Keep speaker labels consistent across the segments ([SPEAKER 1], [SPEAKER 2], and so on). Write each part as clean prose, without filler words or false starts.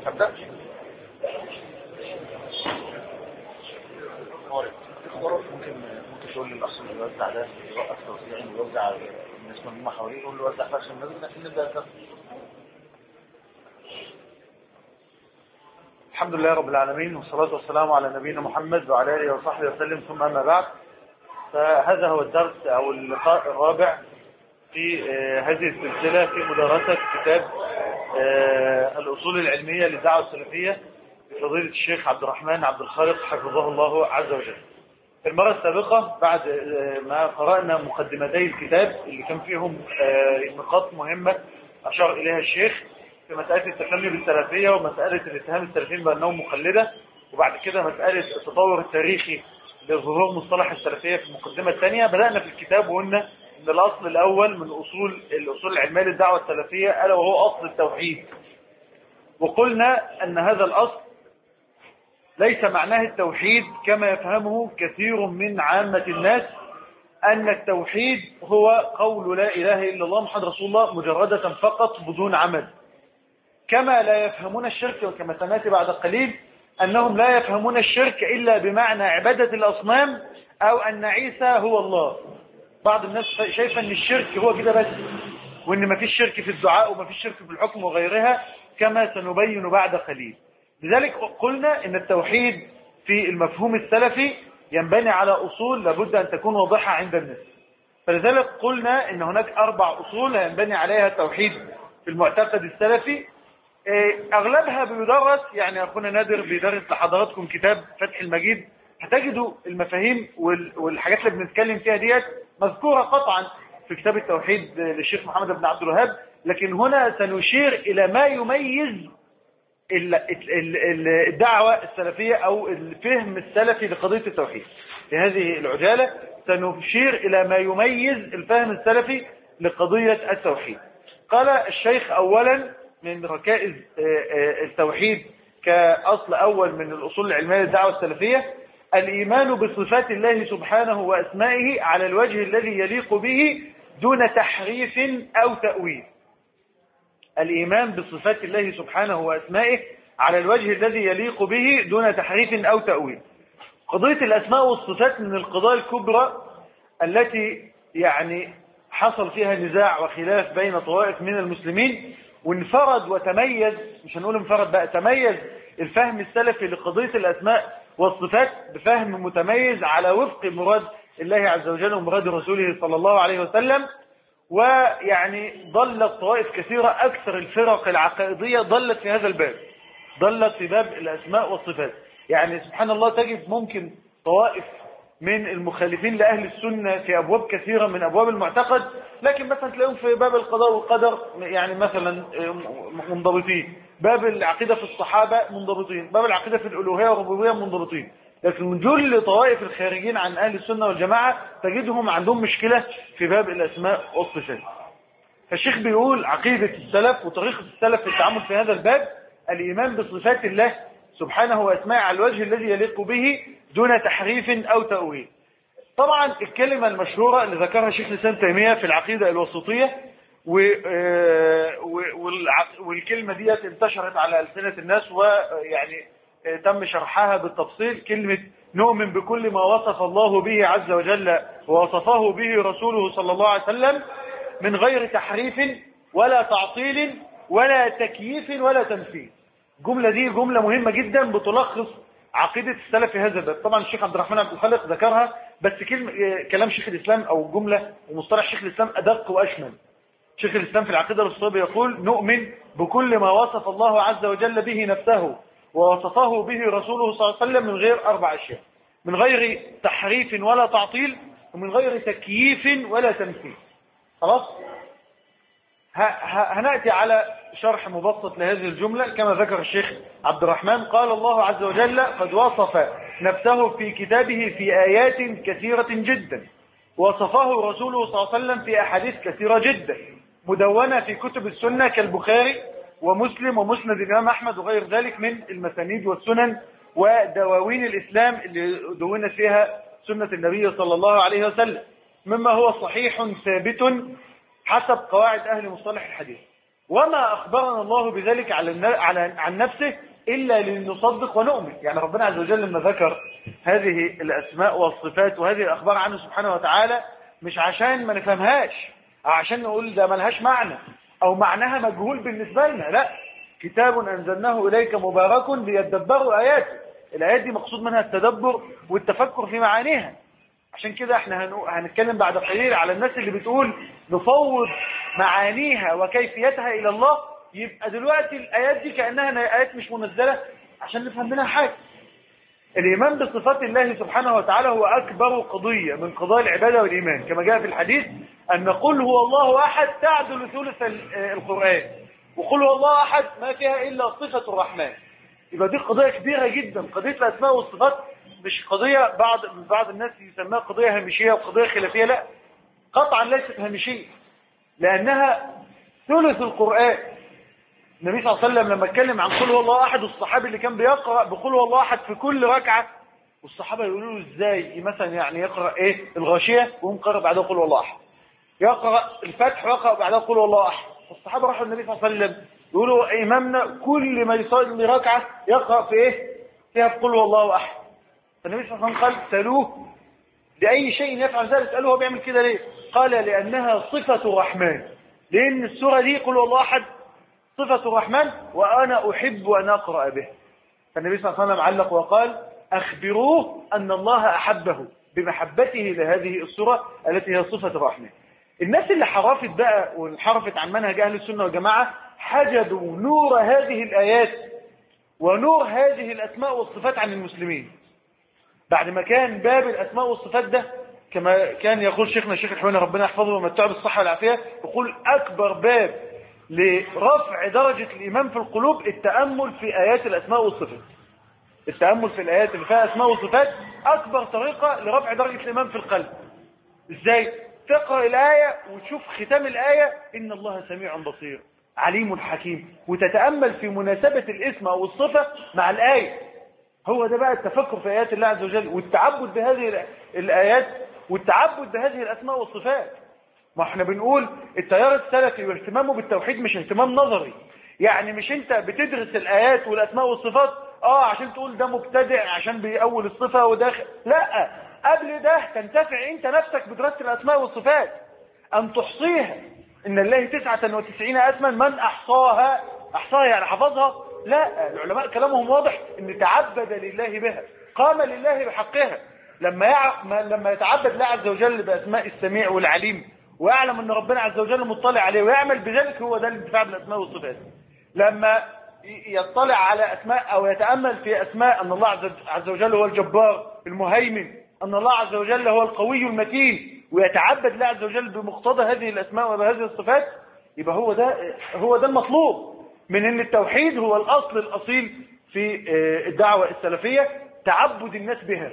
[SPEAKER 1] أبدأ. ممكن تقول للأخ اللي يوزع ده يوقف توزيع، يوزع الناس من هم حواليه، يقول له وزع فرش الناس لكن نبدأ. الحمد لله رب العالمين، والصلاة والسلام على نبينا محمد وعلى آله وصحبه وسلم، ثم أما بعد. فهذا هو الدرس أو اللقاء الرابع في هذه السلسلة في مدرسة كتاب الأصول العلمية للدعوة السلفية لفضيلة الشيخ عبد الرحمن عبد الخالق حفظه الله عز وجل. في المرة السابقة بعد ما قرأنا مقدمتي الكتاب اللي كان فيهم نقاط مهمة أشار إليها الشيخ في مسألة التسمي بالسلفية ومسألة الاتهام السلفيين بأنهم مقلدة، وبعد كده مسألة التطور التاريخي لظهور مصطلح السلفية في المقدمة الثانية. بدأنا في الكتاب وقلنا أن الأصل الأول من الأصول العلمية للدعوة السلفية ألا وهو أصل التوحيد، وقلنا أن هذا الأصل ليس معناه التوحيد كما يفهمه كثير من عامة الناس، أن التوحيد هو قول لا إله إلا الله محمد رسول الله مجردة فقط بدون عمل، كما لا يفهمون الشرك، وكما سنأتي بعد قليل أنهم لا يفهمون الشرك إلا بمعنى عبادة الأصنام أو أن عيسى هو الله. بعض الناس شايفة أن الشرك هو كده بس، وأن ما فيش شرك في الدعاء وما فيش شرك في الحكم وغيرها، كما سنبين بعد قليل. لذلك قلنا أن التوحيد في المفهوم السلفي ينبني على أصول لابد أن تكون واضحة عند الناس. فلذلك قلنا أن هناك 4 أصول ينبني عليها التوحيد في المعتقد السلفي. أغلبها بيدرس، يعني أخونا نادر بيدرس لحضراتكم كتاب فتح المجيد، هتجدوا المفاهيم والحاجات اللي بنتكلم فيها ديت مذكورة قطعا في كتاب التوحيد للشيخ محمد بن عبد الوهاب، لكن هنا سنشير إلى ما يميز الدعوة السلفية أو الفهم السلفي لقضية التوحيد. في هذه العجالة سنشير إلى ما يميز الفهم السلفي لقضية التوحيد. قال الشيخ أولا من ركائز التوحيد كأصل أول من الأصول العلمية للدعوة السلفية: الإيمان بصفات الله سبحانه وأسمائه على الوجه الذي يليق به دون تحريف أو تأويل. الإيمان بصفات الله سبحانه وأسمائه على الوجه الذي يليق به دون تحريف أو تأويل. قضية الأسماء والصفات من القضايا الكبرى التي يعني حصل فيها نزاع وخلاف بين طوائف من المسلمين، وانفرد وتميز، مش هنقول انفرد بقى، تميز الفهم السلفي لقضية الأسماء والصفات بفهم متميز على وفق مراد الله عز وجل ومراد رسوله صلى الله عليه وسلم. ويعني ضلت طوائف كثيرة، أكثر الفرق العقائدية ضلت في هذا الباب، ضلت في باب الأسماء والصفات. يعني سبحان الله تجد ممكن طوائف من المخالفين لأهل السنة في أبواب كثيرة من أبواب المعتقد، لكن مثلا تلاقيهم في باب القضاء والقدر يعني مثلا منضبطين، باب العقيدة في الصحابة منضبطين، باب العقيدة في الألوهية والربوبية منضبطين. لكن من جل طوائف الخارجين عن أهل السنة والجماعة تجدهم عندهم مشكلة في باب الأسماء والصفات. فالشيخ بيقول عقيدة السلف وطريقة السلف في التعامل في هذا الباب: الإيمان بصفات الله سبحانه وأسمائه على الوجه الذي يليق به دون تحريف أو تأويل. طبعا الكلمة المشهورة اللي ذكرها شيخ الإسلام تيمية في العقيدة الوسطية، والكلمة دي انتشرت على ألسنة الناس ويعني تم شرحها بالتفصيل، كلمة نؤمن بكل ما وصف الله به عز وجل ووصفه به رسوله صلى الله عليه وسلم من غير تحريف ولا تعطيل ولا تكييف ولا تمثيل. الجملة دي جملة مهمة جدا بتلخص عقيدة السلف في هذا الباب. طبعا الشيخ عبد الرحمن عبد الخالق ذكرها، بس كلام شيخ الإسلام أو جملة ومصطلح شيخ الإسلام أدق وأشمل. شيخ الإسلام في العقيدة الوسطية يقول: نؤمن بكل ما وصف الله عز وجل به نفسه ووصفه به رسوله صلى الله عليه وسلم من غير 4 أشياء: من غير تحريف ولا تعطيل، ومن غير تكييف ولا تمثيل. خلاص؟ هنأتي على شرح مبسط لهذه الجملة. كما ذكر الشيخ عبد الرحمن: قال الله عز وجل: قد وصف نفسه في كتابه في آيات كثيرة جدا، وصفه رسوله صلى الله عليه وسلم في أحاديث كثيرة جدا مدونة في كتب السنة كالبخاري ومسلم ومسند الإمام أحمد وغير ذلك من المسانيد والسنن ودواوين الإسلام اللي دونت فيها سنة النبي صلى الله عليه وسلم، مما هو صحيح ثابت حسب قواعد أهل مصطلح الحديث. وما أخبرنا الله بذلك عن نفسه إلا لنصدق ونؤمن. يعني ربنا عز وجل لما ذكر هذه الأسماء والصفات وهذه الأخبار عنه سبحانه وتعالى مش عشان ما نفهمهاش أو عشان نقول ده ملهاش معنى أو معناها مجهول بالنسبة لنا، لا، كتاب أنزلناه إليك مبارك ليدبروا آياته. الآيات دي مقصود منها التدبر والتفكر في معانيها. عشان كده احنا هنتكلم بعد قليل على الناس اللي بتقول نفوض معانيها وكيفيتها إلى الله. يبقى دلوقتي الآيات دي كأنها آيات مش منزلة عشان نفهم منها حاجة. الإيمان بصفات الله سبحانه وتعالى هو أكبر قضية من قضايا العبادة والإيمان، كما جاء في الحديث أن نقول هو الله أحد تعدل ثلث القرآن، وقل هو الله أحد ما فيها إلا صفة الرحمن. يبقى دي قضية كبيرة جدا. قضية الأسماء والصفات مش قضية بعض الناس يسميها قضية هامشية وقضية خلافية، لا، قطعا ليست هامشية لأنها ثلث القرآن. النبي صلى الله عليه وسلم لما اتكلم عن قل هو الله أحد، الصحابي اللي كان بيقرأ بقول هو الله أحد في كل ركعة، والصحابة يقولوا له ازاي مثلا يعني يقرأ الغاشية وهم قرأ بعدها قل هو الله أحد، يقرأ الفتح ويقرأ بعدها قل هو الله أحد. الصحابة راحوا النبي صلى الله عليه وسلم يقولوا إمامنا كل ما يصلي ركعة يقرأ في فيها قل هو الله أحد. فالنبي صلى الله عليه وسلم قال سألوه لأي شيء يفعل ذلك، سألوه هو بيعمل كده ليه؟ قال لأنها صفة الرحمن، لأن السورة دي قل هو الله أحد صفة الرحمن وأنا أحب أن أقرأ به. فالنبي صلى الله عليه وسلم علق وقال أخبروه أن الله أحبه بمحبته لهذه السورة التي هي صفة الرحمن. الناس اللي حرفت بقى وانحرفت عن منهج أهل السنة والجماعة حجبوا نور هذه الآيات ونور هذه الأسماء والصفات عن المسلمين. بعد ما كان باب الأسماء والصفات ده كما كان يقول شيخنا الشيخ الحويني ربنا يحفظه ومتعه بالصحة والعافية، يقول أكبر باب لرفع درجة الإيمان في القلوب التأمل في آيات الأسماء والصفات. التأمل في الآيات اللي فيها أسماء وصفات أكبر طريقة لرفع درجة الإيمان في القلب. إزاي؟ تقرأ الآية وتشوف ختام الآية إن الله سميع بصير عليم حكيم، وتتأمل في مناسبة الاسم أو الصفة مع الآية. هو ده بقى التفكر في آيات الله عز وجل والتعبد بهذه الآيات والتعبد بهذه الأسماء والصفات. ما احنا بنقول التيار السلفي واهتمامه بالتوحيد مش اهتمام نظري، يعني مش انت بتدرس الآيات والأسماء والصفات عشان تقول ده مبتدع عشان بيأول الصفة وداخل، لا، قبل ده تنتفع انت نفسك بدراسة الأسماء والصفات أن تحصيها. إن الله 99 اسما من أحصاها يعني حفظها. لا، العلماء كلامهم واضح ان تعبد لله بها، قام لله بحقها. لما يتعبد الله عز وجل بأسماء السميع والعليم ويعلم ان ربنا عز وجل مطلع عليه ويعمل بذلك، هو ده الانتفاع بالاسماء والصفات. لما يطلع على اسماء او يتامل في اسماء ان الله عز وجل هو الجبار المهيمن، ان الله عز وجل هو القوي المتين، ويتعبد الله عز وجل بمقتضى هذه الاسماء وبهذه الصفات، يبقى هو ده المطلوب من ان التوحيد هو الاصل الاصيل في الدعوه السلفيه، تعبد الناس بها.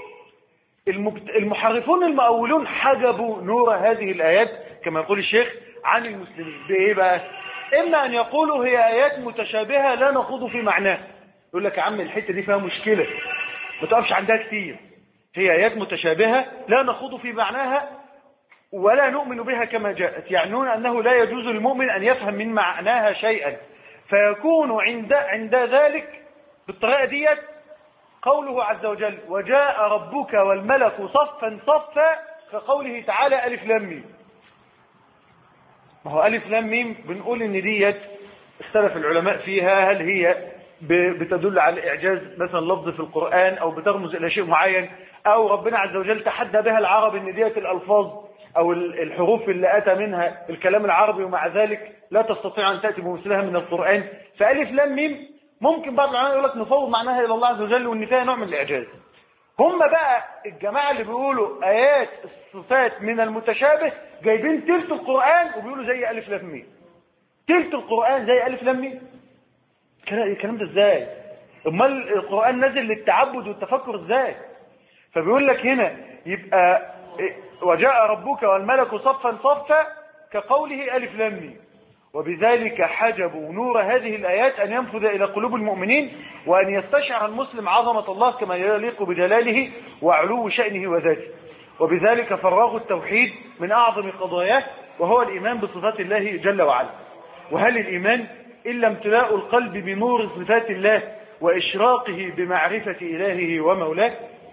[SPEAKER 1] المحرفون المؤولون حجبوا نور هذه الآيات كما يقول الشيخ عن المسلمين بإيه بقى؟ إما أن يقولوا هي آيات متشابهة لا نخوض في معناها. يقول لك يا عم الحتة دي فيها مشكلة ما تقفش عندها كتير، هي آيات متشابهة لا نخوض في معناها ولا نؤمن بها كما جاءت، يعنون أنه لا يجوز للمؤمن أن يفهم من معناها شيئا، فيكون عند ذلك بالطريقة ديت قوله عز وجل وجاء ربك والملك صفا صفا كقوله تعالى ألف لام ميم. ما هو ألف لام ميم بنقول إن ديت اختلف العلماء فيها، هل هي بتدل على إعجاز مثلا لفظ في القرآن أو بترمز إلى شيء معين، أو ربنا عز وجل تحدى بها العرب إن ديت الألفاظ أو الحروف اللي أتى منها الكلام العربي ومع ذلك لا تستطيع أن تأتي بمثلها من القرآن. فألف لام ميم ممكن بعض العلماء يقول لك نفوض معناها إلى الله عز وجل وإن فيها نوع من الإعجاز. هم بقى الجماعة اللي بيقولوا آيات الصفات من المتشابه جايبين تلت القرآن وبيقولوا زي ألف لام ميم. تلت القرآن زي ألف لام ميم، الكلام ده ازاي؟ امال القرآن نزل للتعبد والتفكر ازاي؟ فبيقول لك هنا يبقى وجاء ربك والملك صفا صفا كقوله ألف لام ميم، وبذلك حجبوا نور هذه الآيات أن ينفذ إلى قلوب المؤمنين وأن يستشعر المسلم عظمة الله كما يليق بجلاله وعلو شأنه وذاته، وبذلك فرغوا التوحيد من أعظم قضاياه وهو الإيمان بصفات الله جل وعلا. وهل الإيمان إلا امتلاء القلب بنور صفات الله وإشراقه بمعرفة إلهه ومولاه؟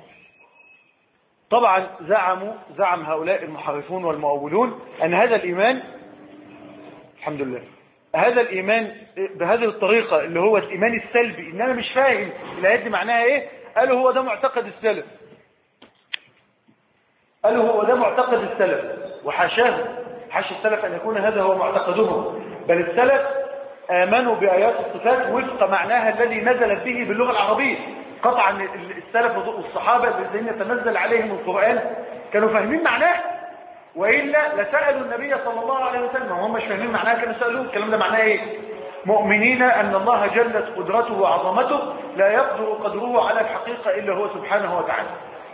[SPEAKER 1] طبعا زعم هؤلاء المحرفون والمؤولون أن هذا الإيمان، الحمد لله، هذا الإيمان بهذه الطريقة اللي هو الإيمان السلبي، إن أنا مش فاهم الآيات دي معناها إيه، قالوا هو ده معتقد السلف، قالوا هو ده معتقد السلف، وحاشاه، حاشا السلف أن يكون هذا هو معتقدهم، بل السلف آمنوا بآيات الصفات وفق معناها الذي نزلت به باللغة العربية. قطعا السلف والصحابة الذين يتنزل عليهم القرآن كانوا فاهمين معناه، وإلا لسألوا النبي صلى الله عليه وسلم، وهم مش فاهمين معناه كانوا سألوه الكلام ده معناه إيه؟ مؤمنين أن الله جلت قدرته وعظمته لا يقدر قدره على الحقيقة إلا هو سبحانه وتعالى.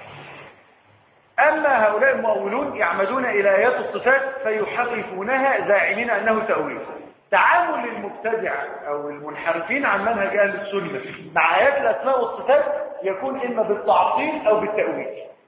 [SPEAKER 1] أما هؤلاء المؤولون يعمدون إلى آيات الصفات فيحرفونها زاعمين أنه تأويل. تعامل المبتدع أو المنحرفين عن منهج أهل السنة مع آيات الأسماء والصفات يكون إما بالتعطيل أو بالتأويل.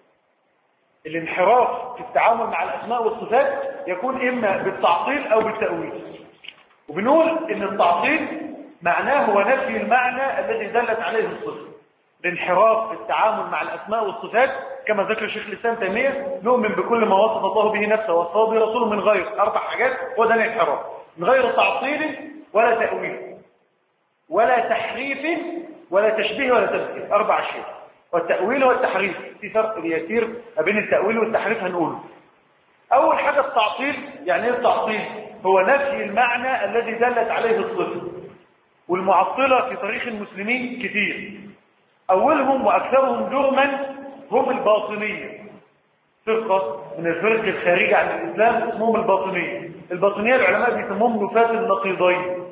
[SPEAKER 1] الانحراف في التعامل مع الأسماء والصفات يكون إما بالتعطيل أو بالتأويل. وبنقول إن التعطيل معناه هو نفي المعنى الذي دلت عليه الصفة. الانحراف في التعامل مع الأسماء والصفات كما ذكر شيخ الإسلام تيمية، نؤمن بكل ما وصف الله به نفسه وصفه به رسوله من غير 4 حاجات، وده الانحراف، من غير تعطيل ولا تأويل ولا تحريف ولا تشبيه ولا تمثيل، 4 أشياء. والتأويل والتحريف في فرق يسير بين التأويل والتحريف هنقوله. أول حاجة التعطيل، يعني ايه التعطيل؟ هو نفي المعنى الذي دلت عليه الصفة. والمعطلة في تاريخ المسلمين كثير، أولهم وأكثرهم جرما هم الباطنية، فرقة من الفرق الخارجة عن الإسلام اسمهم الباطنية. الباطنية العلماء بيسموهم نفاة النقيضين،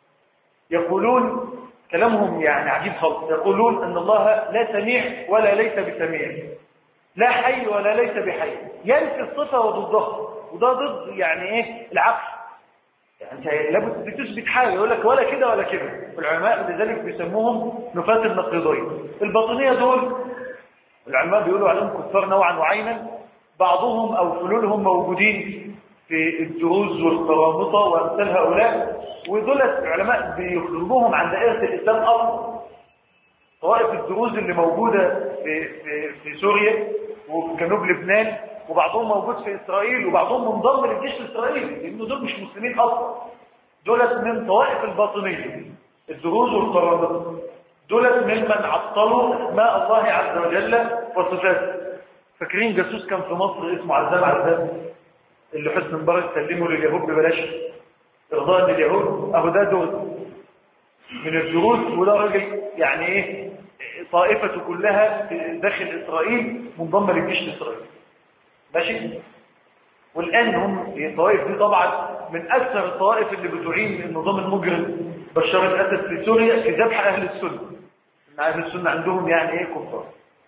[SPEAKER 1] يقولون كلامهم يعني عجيب خالص، يقولون أن الله لا سميع ولا ليس بسميع، لا حي ولا ليس بحي، ينفي الصفة وضدها، وده ضد يعني ايه العقل. يعني لابد بتثبت حاجة يقول لك ولا كده ولا كده. العلماء لذلك بيسموهم نفاة النقيضين. الباطنية دول العلماء بيقولوا عليهم كفار نوعا وعينا، بعضهم أو فلولهم موجودين في الدروز والقرامطة وأمثال هؤلاء، ودول العلماء بيخرجوهم عن دائرة الإسلام أصلا. طوائف الدروز اللي موجودة في سوريا وفي جنوب لبنان، وبعضهم موجود في إسرائيل، وبعضهم منضم للجيش الإسرائيلي، لأنه دول مش مسلمين أصلا. دول من طوائف الباطنية، الدروز والقرامطة، دول ممن عطلوا أسماء الله عز وجل وصفاته. فاكرين جاسوس كان في مصر اسمه عزام، اللي حسن مبارك سلمه لليهود ببلاش إرضاء لليهود، أهو ده دول من الدروز، وده راجل يعني إيه طائفته كلها داخل إسرائيل منضمة للجيش الإسرائيلي، ماشي. والآن هم الطوائف دي طبعا من أكثر الطوائف اللي بتعين النظام المجرم بشار الأسد في سوريا في ذبح أهل السنة. إن أهل السنة عندهم يعني إيه كفار.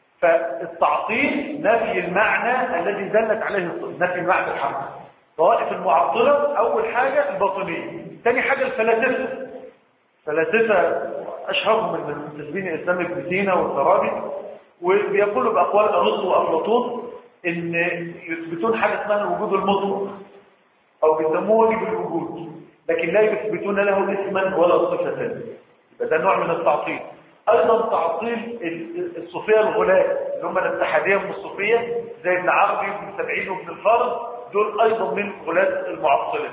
[SPEAKER 1] فالتعطيل نفي المعنى الذي دلت عليه الصفة، نفي المعنى الحق. طوائف المعطلة أول حاجة الباطنية، ثاني حاجة الفلاسفة. فلاسفة أشهرهم من تسبين الإسلام ابن سينا والفارابي، وبيقولوا بأقوال أرسطو وأفلاطون إن يثبتون حاجة اسمها الوجود المطلق، أو بيسموه واجب الوجود، لكن لا يثبتون له اسما ولا صفة. يبقى ده نوع من التعطيل. أيضا تعطيل الصوفية الغلاة اللي هم الاتحادية من الصوفية زي ابن عربي وابن سبعين وابن الفارض، دول أيضا من غلاة المعطلة.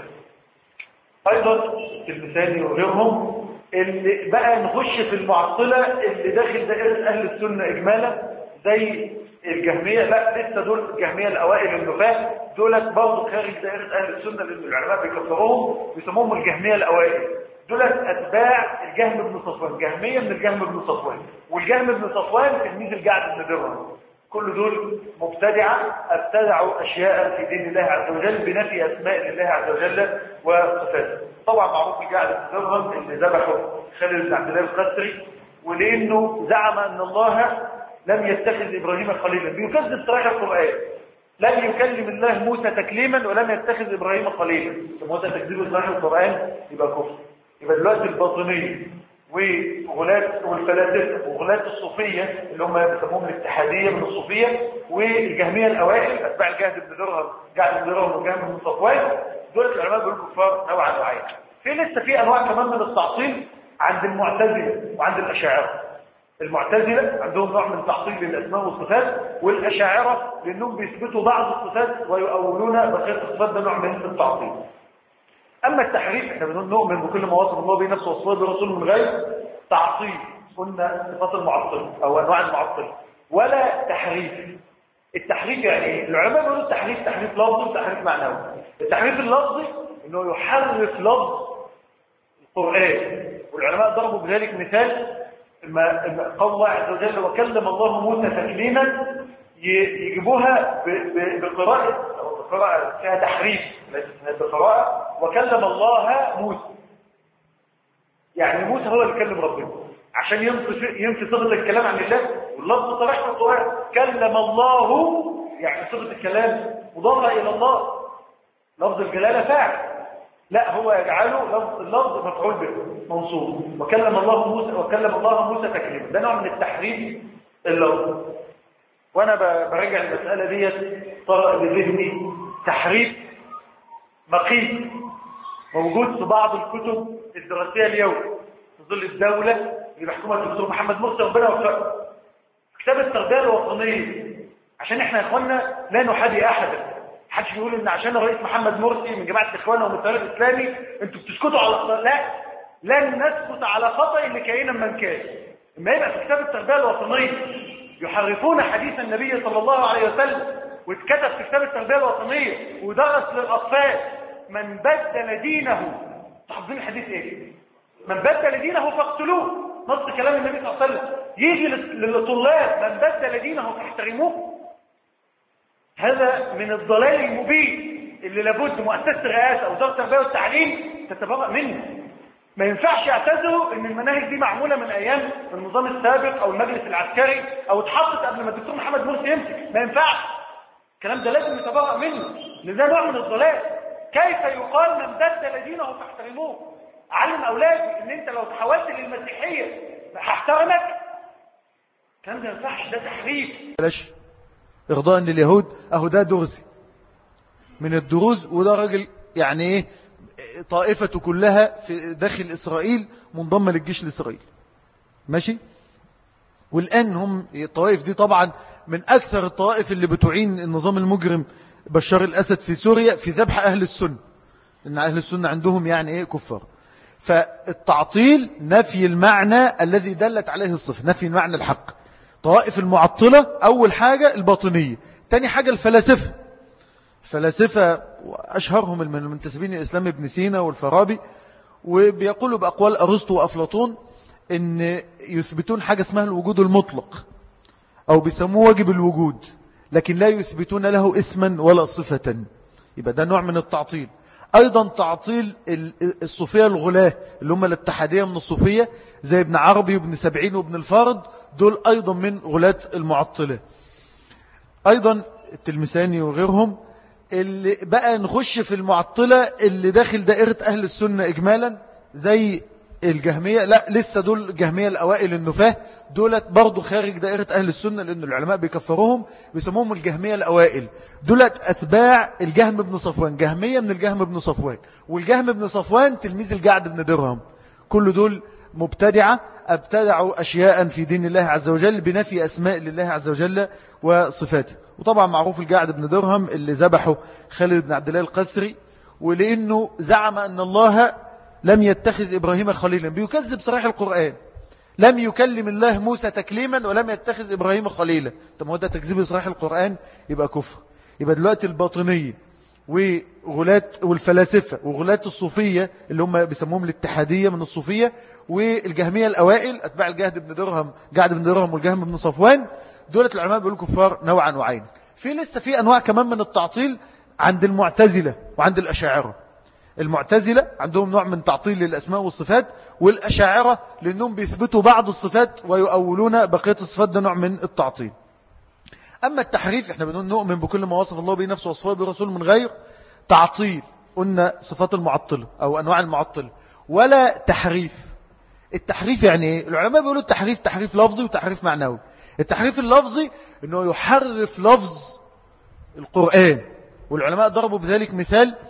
[SPEAKER 1] أيضا المثالي وغيرهم. اللي بقى نخش في المعطلة اللي داخل دائرة أهل السنة إجمالا زي الجهمية، لا لسه دول الجهمية الأوائل النفاة، دولت برضه خارج دائرة أهل السنة لأن العلماء بيكفروهم بيسموهم الجهمية الأوائل. دولت أتباع الجهم بن صفوان، جهمية من الجهم بن صفوان، والجهم بن صفوان تلميذ الجعد بن درهم. كل دول مبتدعة ابتدعوا أشياء في دين الله عز وجل بنفي أسماء الله عز وجل وصفاته. طبعا معروف الجعد بن درهم اللي ذبحوا خالد بن عبد الله القسري، ولأنه زعم أن الله لم يتخذ إبراهيم خليلا، بيكذب صراحة القرآن. لم يكلم الله موسى تكليما ولم يتخذ إبراهيم خليلا، موسى تكذيب صراحة القرآن يبقى كفر. يبقى دلوقتي الباطنية وغلاة والفلاسفة وغلاة الصوفية اللي هم بيسموهم الاتحادية من الصوفية، والجهمية الأوائل أتباع الجهد بن درهم والجهم بن صفوان، دول العلماء دول كفار نوعا معين. في لسه في أنواع كمان من التعطيل عند المعتزلة وعند الأشاعرة. المعتزلة عندهم نوع من تعطيل للأسماء والصفات، والأشاعرة لأنهم بيثبتوا بعض الصفات ويؤولون بقية الصفات، ده نوع من التعطيل. أما التحريف احنا بنؤمن بكل ما وصف الله به نفسه وصفه برسول من غير تعطيل، قلنا صفات المعطل أو أنواع المعطل، ولا تحريف. التحريف يعني ايه؟ العلماء بيقولوا التحريف تحريف لفظي وتحريف معنوي. التحريف اللفظي انه يحرف لفظ القرآن، والعلماء ضربوا بذلك مثال قول الله عز وجل وكلم الله موسى تكليما، يجيبوها بقراءة فيها تحريف، بقراءة وكلم الله موسى، يعني موسى هو اللي كلم ربنا عشان ينفي صفة الكلام عن الله، واللفظ صريح في القرآن كلم الله، يعني صفة الكلام مضافة إلى الله، لفظ الجلالة فاعل، لا هو يجعله اللفظ مفعول به منصوب، وكلم الله موسى تكليما. ده نوع من التحريف اللفظ. وانا براجع المسألة ديت طرأ لذهني تحريف مقيت موجود في بعض الكتب الدراسية اليوم في ظل الدولة اللي بيحكمها الدكتور محمد مرسي ربنا يوفقه، كتاب التربية الوطنية. عشان احنا يا اخوانا لا نحادي احدا، محدش بيقول ان عشان الرئيس محمد مرسي من جماعه الاخوان ومن التيار الاسلامي انتوا بتسكتوا على خطأ. لا، لن نسكت على خطأ اللي كائنا من كان. اما يبقى في كتاب التربيه الوطنيه يحرفون حديث النبي صلى الله عليه وسلم، واتكتب في كتاب التربيه الوطنيه ودرس للاطفال من بدل دينه، تحفظين الحديث ايه؟ من بدل دينه فاقتلوه، نص كلام النبي صلى الله عليه وسلم. يجي للطلاب من بدل دينه فاحترموه. هذا من الضلال المبين اللي لابد مؤسسة الرئاسة أو وزارة التربية والتعليم تتبرأ منه. ما ينفعش يعتذروا ان المناهج دي معمولة من ايام النظام السابق او المجلس العسكري او اتحطت قبل ما الدكتور محمد مرسي يمسك. ما ينفعش الكلام ده، لازم نتبرأ منه، لان ده نوع من الضلال. كيف يقال من بدل دينه فاحترموه؟ اعلم اولادي ان انت لو تحولت للمسيحية هحترمك. الكلام ده ما ينفعش، ده تحريف.
[SPEAKER 2] بلاش إغضاء لليهود. أهو ده درزي من الدروز، وده راجل يعني إيه طائفته كلها في داخل إسرائيل منضمة للجيش الإسرائيلي، ماشي. والآن هم الطوائف دي طبعا من أكثر الطوائف اللي بتعين النظام المجرم بشار الأسد في سوريا في ذبح أهل السنة، لأن أهل السنة عندهم يعني إيه كفار. فالتعطيل نفي المعنى الذي دلت عليه الصفة، نفي المعنى الحق. طوائف المعطلة أول حاجة الباطنية، تاني حاجة الفلاسفة وأشهرهم من المنتسبين الإسلام ابن سينا والفارابي، وبيقولوا بأقوال أرسطو وأفلاطون إن يثبتون حاجة اسمها الوجود المطلق، أو بيسموه واجب الوجود، لكن لا يثبتون له اسما ولا صفة. يبقى ده نوع من التعطيل. أيضا تعطيل الصوفية الغلاة اللي هم الاتحادية من الصوفية زي ابن عربي وابن سبعين وابن الفارض، دول أيضا من غلاة المعطلة. أيضا التلمساني وغيرهم. اللي بقى نخش في المعطلة اللي داخل دائرة أهل السنة إجمالا زي الجهمية، لا لسه دول الجهمية الأوائل النفاه، دولت برضو خارج دائرة أهل السنة لأن العلماء بيكفروهم، بيسموهم الجهمية الأوائل. دولت أتباع الجهم بن صفوان، جهمية من الجهم بن صفوان، والجهم بن صفوان تلميذ الجعد بن درهم. كل دول مبتدعة، ابتدعوا أشياء في دين الله عز وجل بنفي أسماء لله عز وجل وصفاته. وطبعا معروف الجعد بن درهم اللي ذبحه خالد بن عبد الله القسري، ولأنه زعم أن الله لم يتخذ إبراهيم خليلا، بيكذب صريح القرآن، لم يكلم الله موسى تكليما ولم يتخذ إبراهيم خليلا. طب هو ده تكذيب صريح القرآن، يبقى كفر. يبقى دلوقتي الباطنية وغلاة والفلاسفة وغلاة الصوفية اللي هم بيسموهم الاتحادية من الصوفية، والجهمية الأوائل أتباع الجعد بن درهم والجهم بن صفوان، دولة العلماء بيقولوا كفار نوعا وعين. في لسه في أنواع كمان من التعطيل عند المعتزلة وعند الأشاعرة. المعتزلة عندهم نوع من تعطيل للأسماء والصفات، والأشاعرة لأنهم بيثبتوا بعض الصفات ويؤولون بقية الصفات، ده نوع من التعطيل. أما التحريف احنا بنقول نؤمن بكل ما وصف الله به نفسه وصفه برسول من غير تعطيل، قلنا صفات المعطلة أو أنواع المعطلة، ولا تحريف. التحريف يعني ايه؟ العلماء بيقولوا التحريف تحريف لفظي وتحريف معنوي. التحريف اللفظي انه يحرف لفظ القرآن، والعلماء ضربوا بذلك مثال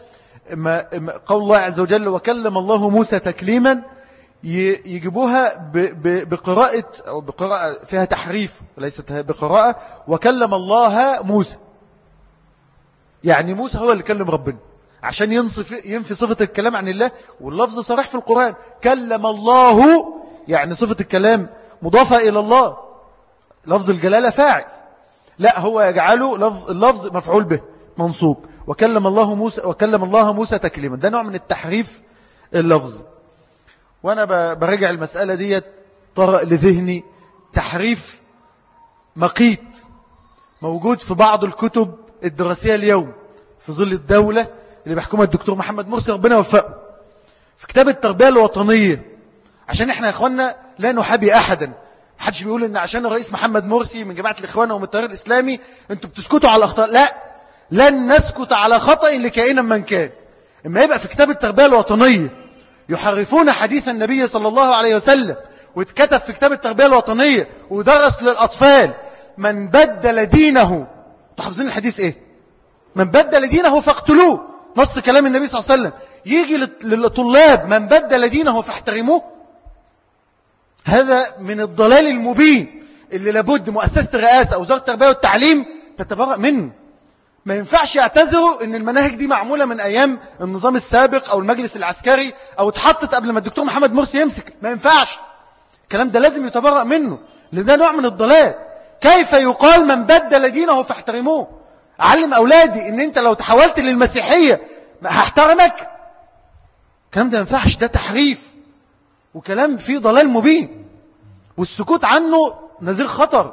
[SPEAKER 2] قول الله عز وجل وكلم الله موسى تكليما يجيبوها بقراءة أو بقراءة فيها تحريف وليست بقراءة وكلم الله موسى، يعني موسى هو اللي كلم ربنا عشان ينفي صفة الكلام عن الله، واللفظ صريح في القرآن كلم الله، يعني صفة الكلام مضافة إلى الله، لفظ الجلالة فاعل، لا هو يجعله اللفظ مفعول به منصوب وكلم الله موسى تكليما. ده نوع من التحريف اللفظ. وأنا برجع المسألة دي طرأ لذهني تحريف مقيت موجود في بعض الكتب الدراسية اليوم في ظل الدولة اللي بيحكمها الدكتور محمد مرسي ربنا يوفقه، في كتاب التربية الوطنية. عشان احنا يا اخوانا لا نحابي أحدا، محدش بيقول ان عشان الرئيس محمد مرسي من جماعة الإخوان ومن التيار الإسلامي انتوا بتسكتوا على الأخطاء، لا، لن نسكت على خطأ لكائنا من كان. اما يبقى في كتاب التربية الوطنية يحرفون حديث النبي صلى الله عليه وسلم واتكتب في كتاب التربية الوطنية ودرس للأطفال من بدل دينه، تحفظين الحديث ايه؟ من بدل دينه فاقتلوه، نص كلام النبي صلى الله عليه وسلم، يجي للطلاب من بدل دينه فاحترموه. هذا من الضلال المبين اللي لابد مؤسسة الرئاسة أو وزارة التربية والتعليم تتبرأ منه. ما ينفعش يعتذروا ان المناهج دي معمولة من ايام النظام السابق او المجلس العسكري او اتحطت قبل ما الدكتور محمد مرسي يمسك، ما ينفعش الكلام ده، لازم يتبرأ منه لان ده نوع من الضلال. كيف يقال من بدل دينه فاحترموه؟ اعلم اولادي ان انت لو تحولت للمسيحية هحترمك؟ الكلام ده ما ينفعش، ده تحريف وكلام فيه ضلال مبين، والسكوت عنه نذير خطر.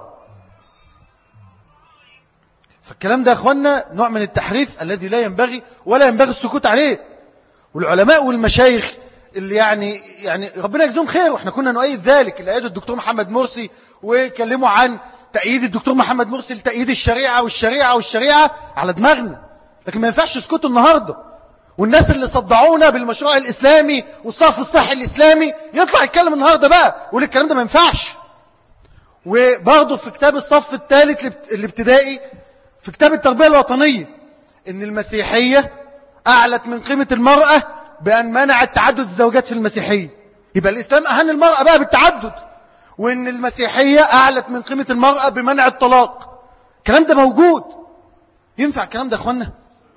[SPEAKER 2] فالكلام ده يا أخوانا نوع من التحريف الذي لا ينبغي ولا ينبغي السكوت عليه. والعلماء والمشايخ اللي يعني ربنا يجزيهم خير، واحنا كنا نؤيد ذلك، اللي أيدوا الدكتور محمد مرسي وكلموا عن تأييد الدكتور محمد مرسي لتأييد الشريعة والشريعة والشريعة على دماغنا، لكن ما ينفعش يسكتوا النهاردة. والناس اللي صدعونا بالمشروع الإسلامي والصرف الصحي الإسلامي يطلع يتكلم النهاردة بقى يقول الكلام ده ما ينفعش. وبرضه في كتاب الصف الثالث الابتدائي في كتاب التربية الوطنية إن المسيحية أعلت من قيمة المرأة بأن منعت تعدد الزوجات في المسيحية، يبقى الإسلام أهان المرأة بقى بالتعدد، وإن المسيحية أعلت من قيمة المرأة بمنع الطلاق. الكلام ده موجود، ينفع الكلام ده يا أخوانا؟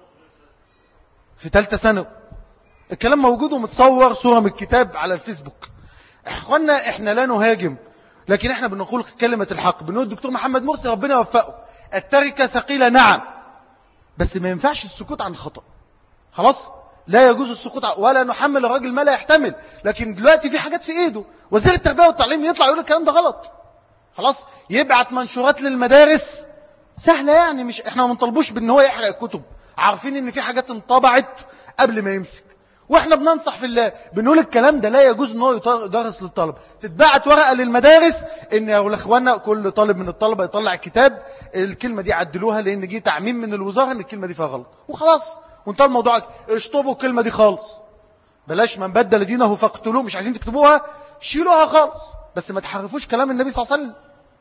[SPEAKER 2] في ثالثة سنة الكلام موجود ومتصور صورة من الكتاب على الفيسبوك. أخوانا إحنا لا نهاجم، لكن إحنا بنقول كلمة الحق، بنقول الدكتور محمد مرسي ربنا يوفقه، التركة ثقيلة نعم، بس ما ينفعش السكوت عن الخطأ. خلاص لا يجوز السكوت ولا نحمل الراجل ما لا يحتمل. لكن دلوقتي في حاجات في ايده، وزير التربية والتعليم يطلع يقول الكلام ده غلط، خلاص يبعت منشورات للمدارس سهلة، يعني مش احنا ما بنطلبوش بان هو يحرق الكتب، عارفين ان في حاجات انطبعت قبل ما يمسك، واحنا بننصح في الله بنقول الكلام ده لا يجوز ان هو يدرس للطلبه. تتبعت ورقه للمدارس ان يا اخوانا كل طالب من الطلبه يطلع الكتاب الكلمه دي عدلوها لان جه تعميم من الوزاره ان الكلمه دي فيها غلط، وخلاص وانتهى الموضوع. اشطبوا الكلمه دي خالص، بلاش من بدل دينه فاقتلوه، مش عايزين تكتبوها شيلوها خالص، بس ما تحرفوش كلام النبي صلى الله عليه وسلم.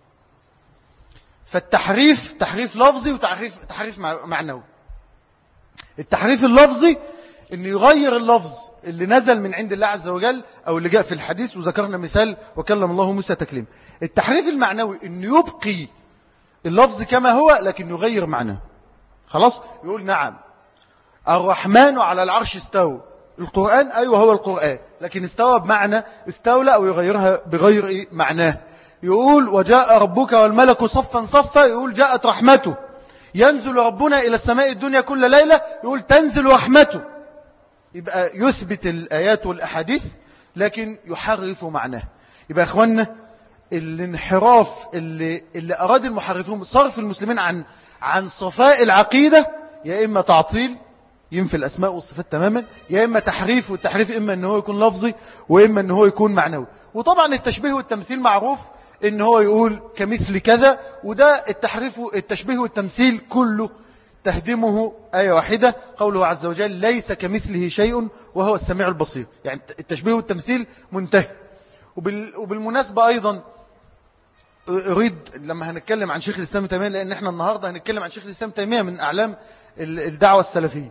[SPEAKER 2] فالتحريف تحريف لفظي وتحريف معنوي. التحريف اللفظي إن يغير اللفظ اللي نزل من عند الله عز وجل أو اللي جاء في الحديث، وذكرنا مثال وكلم الله موسى تكليم. التحريف المعنوي إن يبقي اللفظ كما هو لكن يغير معناه. خلاص يقول نعم الرحمن على العرش استوى، القرآن أيوة هو القرآن، لكن استوى بمعنى استولى أو يغيرها بغير معناه. يقول وجاء ربك والملك صفا صفا، يقول جاءت رحمته. ينزل ربنا إلى السماء الدنيا كل ليلة، يقول تنزل رحمته. يبقى يثبت الآيات والأحاديث لكن يحرف معناه. يبقى يا أخوانا الانحراف اللي أراد المحرفون صرف المسلمين عن صفاء العقيدة، يا إما تعطيل ينفي الأسماء والصفات تماما، يا إما تحريف، والتحريف إما أنه هو يكون لفظي وإما أنه هو يكون معنوي. وطبعا التشبيه والتمثيل معروف إن هو يقول كمثل كذا، وده التشبيه والتمثيل كله تهدمه آية واحدة، قوله عز وجل ليس كمثله شيء وهو السميع البصير. يعني التشبيه والتمثيل منتهي. وبالمناسبة أيضا أريد لما هنتكلم عن شيخ الإسلام تيمية، لأن احنا النهاردة هنتكلم عن شيخ الإسلام تيمية من أعلام الدعوة السلفية،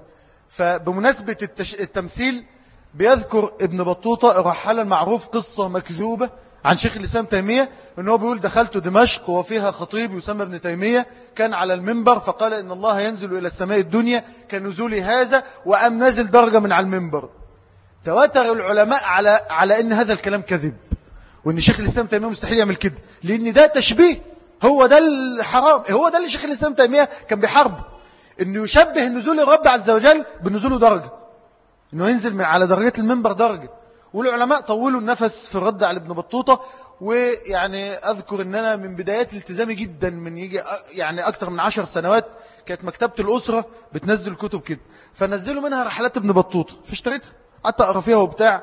[SPEAKER 2] فبمناسبة التمثيل بيذكر ابن بطوطة الرحالة المعروف قصة مكذوبة عن شيخ الإسلام تيمية، أنه بيقول دخلت دمشق وفيها خطيب يسمى ابن تيمية كان على المنبر فقال إن الله ينزل إلى السماء الدنيا كنزول هذا، وأم نزل درجة من على المنبر. تواتر العلماء على أن هذا الكلام كذب، وأن شيخ الإسلام تيمية مستحيل يعمل كده، لأن ده تشبيه، هو ده الحرام، هو ده اللي شيخ الإسلام تيمية كان بيحاربه، أنه يشبه نزول الرب عز وجل بنزوله درجة، أنه ينزل من على درجة المنبر درجة. والعلماء طولوا النفس في الرد على ابن بطوطة. ويعني أذكر أن أنا من بدايات التزامي جدا من يجي يعني أكتر من 10 سنوات كانت مكتبة الأسرة بتنزل كتب كده، فنزلوا منها رحلات ابن بطوطة، فاشتريتها قعدت أقرأ فيها وبتاع.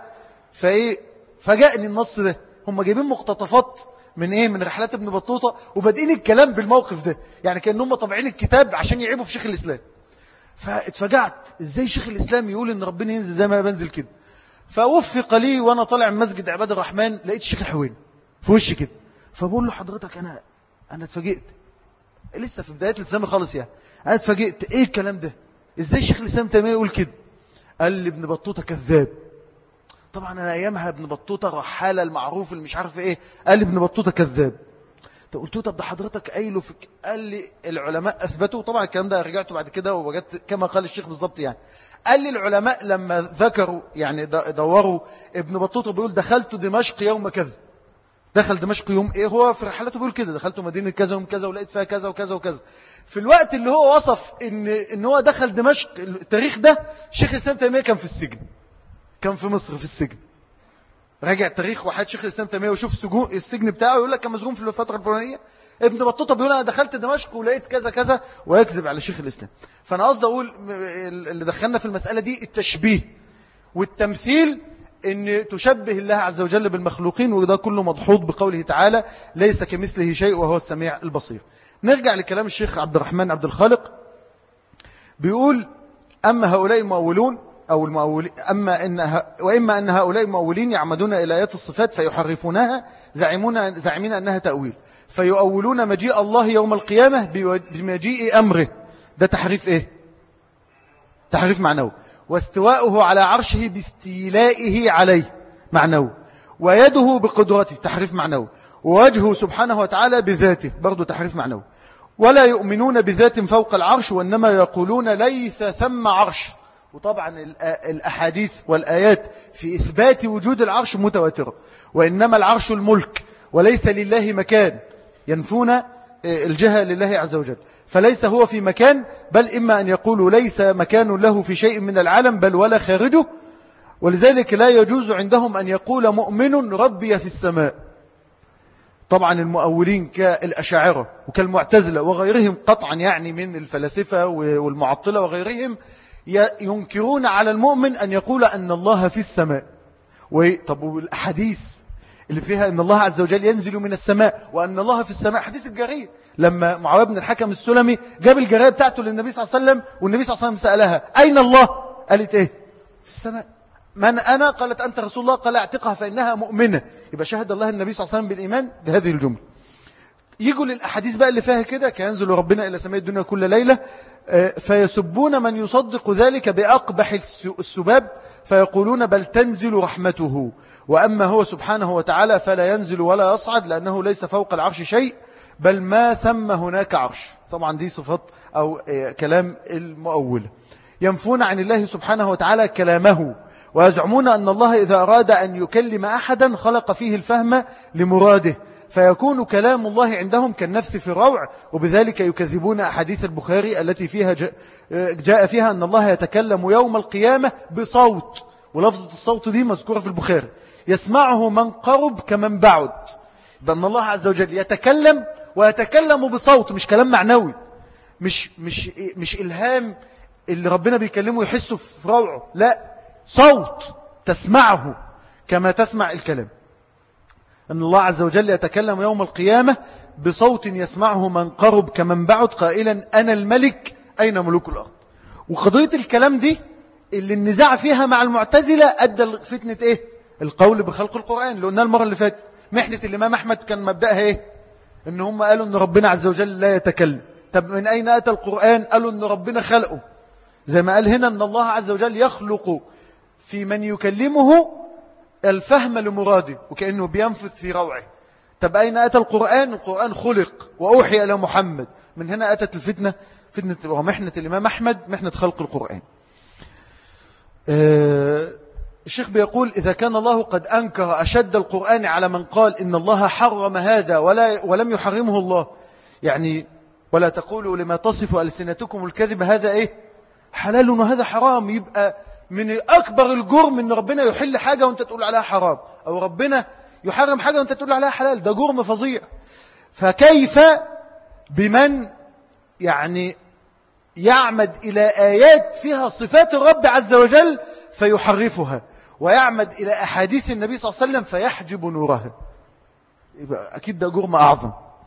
[SPEAKER 2] فجاءني النص ده، هم جايبين مقتطفات من رحلات ابن بطوطة وبادئين الكلام بالموقف ده، يعني كأنهم طبعين الكتاب عشان يعيبوا في شيخ الإسلام. فاتفجعت ازاي شيخ الإسلام يقول ان ربنا ينزل زي ما بنزل كده. فوفق لي وانا طالع من مسجد عباد الرحمن لقيت الشيخ الحويني في وشي كده، فبقول له حضرتك انا اتفاجئت لسه في بدايه التزامي خالص، يعني انا اتفاجئت ايه الكلام ده، ازاي شيخ الإسلام تيمية يقول كده؟ قال لي ابن بطوطة كذاب. طبعا انا ايامها ابن بطوطة رحالة المعروف اللي مش عارف ايه، قال لي ابن بطوطة كذاب. قلت له طب ده حضرتك قايله فيك؟ قال لي العلماء اثبتوا، طبعا الكلام ده رجعته بعد كده ووجدت كما قال الشيخ بالظبط، يعني قال لي العلماء لما ذكروا يعني دوروا ابن بطوطة بيقول دخلت دمشق يوم كذا، دخل دمشق يوم ايه، هو في رحلاته بيقول كده دخلت مدينة كذا يوم كذا ولقيت فيها كذا وكذا وكذا. في الوقت اللي هو وصف ان هو دخل دمشق التاريخ ده شيخ الإسلام تيمية كان في السجن، كان في مصر في السجن. راجع تاريخ وحياة شيخ الإسلام تيمية وشوف سجون السجن بتاعه، يقول لك كان مسجون في الفترة الفلانية. ابن بطوطة بيقول أنا دخلت دمشق ولقيت كذا كذا ويكذب على شيخ الإسلام. فأنا قصدي أقول اللي دخلنا في المسألة دي التشبيه والتمثيل، أن تشبه الله عز وجل بالمخلوقين، وده كله مضحوط بقوله تعالى ليس كمثله شيء وهو السميع البصير. نرجع لكلام الشيخ عبد الرحمن عبد الخالق، بيقول أما هؤلاء المؤولون أو المؤولين وإما أن هؤلاء المؤولين يعمدون إلى آيات الصفات فيحرفونها زعمين أنها تأويل، فيؤولون مجيء الله يوم القيامة بمجيء أمره. ده تحريف إيه؟ تحريف معنوي. واستواؤه على عرشه باستيلائه عليه معنوي، ويده بقدرته تحريف معنوي، ووجهه سبحانه وتعالى بذاته برضو تحريف معنوي. ولا يؤمنون بذات فوق العرش، وإنما يقولون ليس ثم عرش. وطبعا الأحاديث والآيات في إثبات وجود العرش متواترة، وإنما العرش الملك وليس لله مكان، ينفون الجهة لله عز وجل، فليس هو في مكان، بل إما أن يقولوا ليس مكان له في شيء من العالم بل ولا خارجه. ولذلك لا يجوز عندهم أن يقول مؤمن ربي في السماء. طبعا المؤولين كالأشاعرة وكالمعتزلة وغيرهم قطعا، يعني من الفلاسفة والمعطلة وغيرهم، ينكرون على المؤمن أن يقول أن الله في السماء. طب والأحاديث اللي فيها أن الله عز وجل ينزل من السماء وأن الله في السماء، حديث الجارية لما معاوية بن الحكم السلمي جاب الجارية بتاعته للنبي صلى الله عليه وسلم، والنبي صلى الله عليه وسلم سألها أين الله؟ قالت إيه؟ في السماء. من أنا؟ قالت أنت رسول الله. قال اعتقها فإنها مؤمنة. يبقى شهد الله النبي صلى الله عليه وسلم بالإيمان بهذه الجملة. يجوا للأحاديث بقى اللي فيها كده كينزل ربنا إلى سماء الدنيا كل ليلة، فيسبون من يصدق ذلك بأقبح السباب، فيقولون بل تنزل رحمته، وأما هو سبحانه وتعالى فلا ينزل ولا يصعد، لأنه ليس فوق العرش شيء بل ما ثم هناك عرش. طبعا دي صفات أو كلام المؤولة. ينفون عن الله سبحانه وتعالى كلامه، ويزعمون أن الله إذا أراد أن يكلم أحدا خلق فيه الفهم لمراده، فيكون كلام الله عندهم كالنفث في الروع، وبذلك يكذبون أحاديث البخاري التي فيها جاء فيها أن الله يتكلم يوم القيامة بصوت، ولفظة الصوت دي مذكورة في البخاري، يسمعه من قرب كمن بعد، بأن الله عز وجل يتكلم ويتكلم بصوت، مش كلام معنوي، مش إلهام اللي ربنا بيكلمه يحسه في روعه، لا، صوت تسمعه كما تسمع الكلام. أن الله عز وجل يتكلم يوم القيامة بصوت يسمعه من قرب كمن بعد، قائلا أنا الملك أين ملوك الأرض. وقضية الكلام دي اللي النزاع فيها مع المعتزلة أدى فتنة إيه؟ القول بخلق القرآن اللي قلنا المرة اللي فاتت. محنة الإمام أحمد كان مبدأها إيه؟ إن هم قالوا إن ربنا عز وجل لا يتكلم. طب من أين أتى القرآن؟ قالوا إن ربنا خلقه. زي ما قال هنا أن الله عز وجل يخلق في من يكلمه الفهم لمراده، وكأنه بينفذ في روعه. طب أين أتى القرآن؟ القرآن خلق وأوحي إلى محمد. من هنا أتت الفتنة، فتنة ومحنة الإمام أحمد، محنة خلق القرآن. الشيخ بيقول: إذا كان الله قد أنكر أشد القرآن على من قال إن الله حرم هذا ولم يحرمه الله، يعني ولا تقولوا لما تصف ألسنتكم الكذب هذا إيه حلال وهذا حرام، يبقى من أكبر الجرم إن ربنا يحل حاجة وأنت تقول عليها حرام، أو ربنا يحرم حاجة وأنت تقول عليها حلال، ده جرم فظيع. فكيف بمن يعني يعمد إلى آيات فيها صفات الرب عز وجل فيحرفها، ويعمد إلى أحاديث النبي صلى الله عليه وسلم فيحجب نورها؟ يبقى أكيد ده جرم أعظم.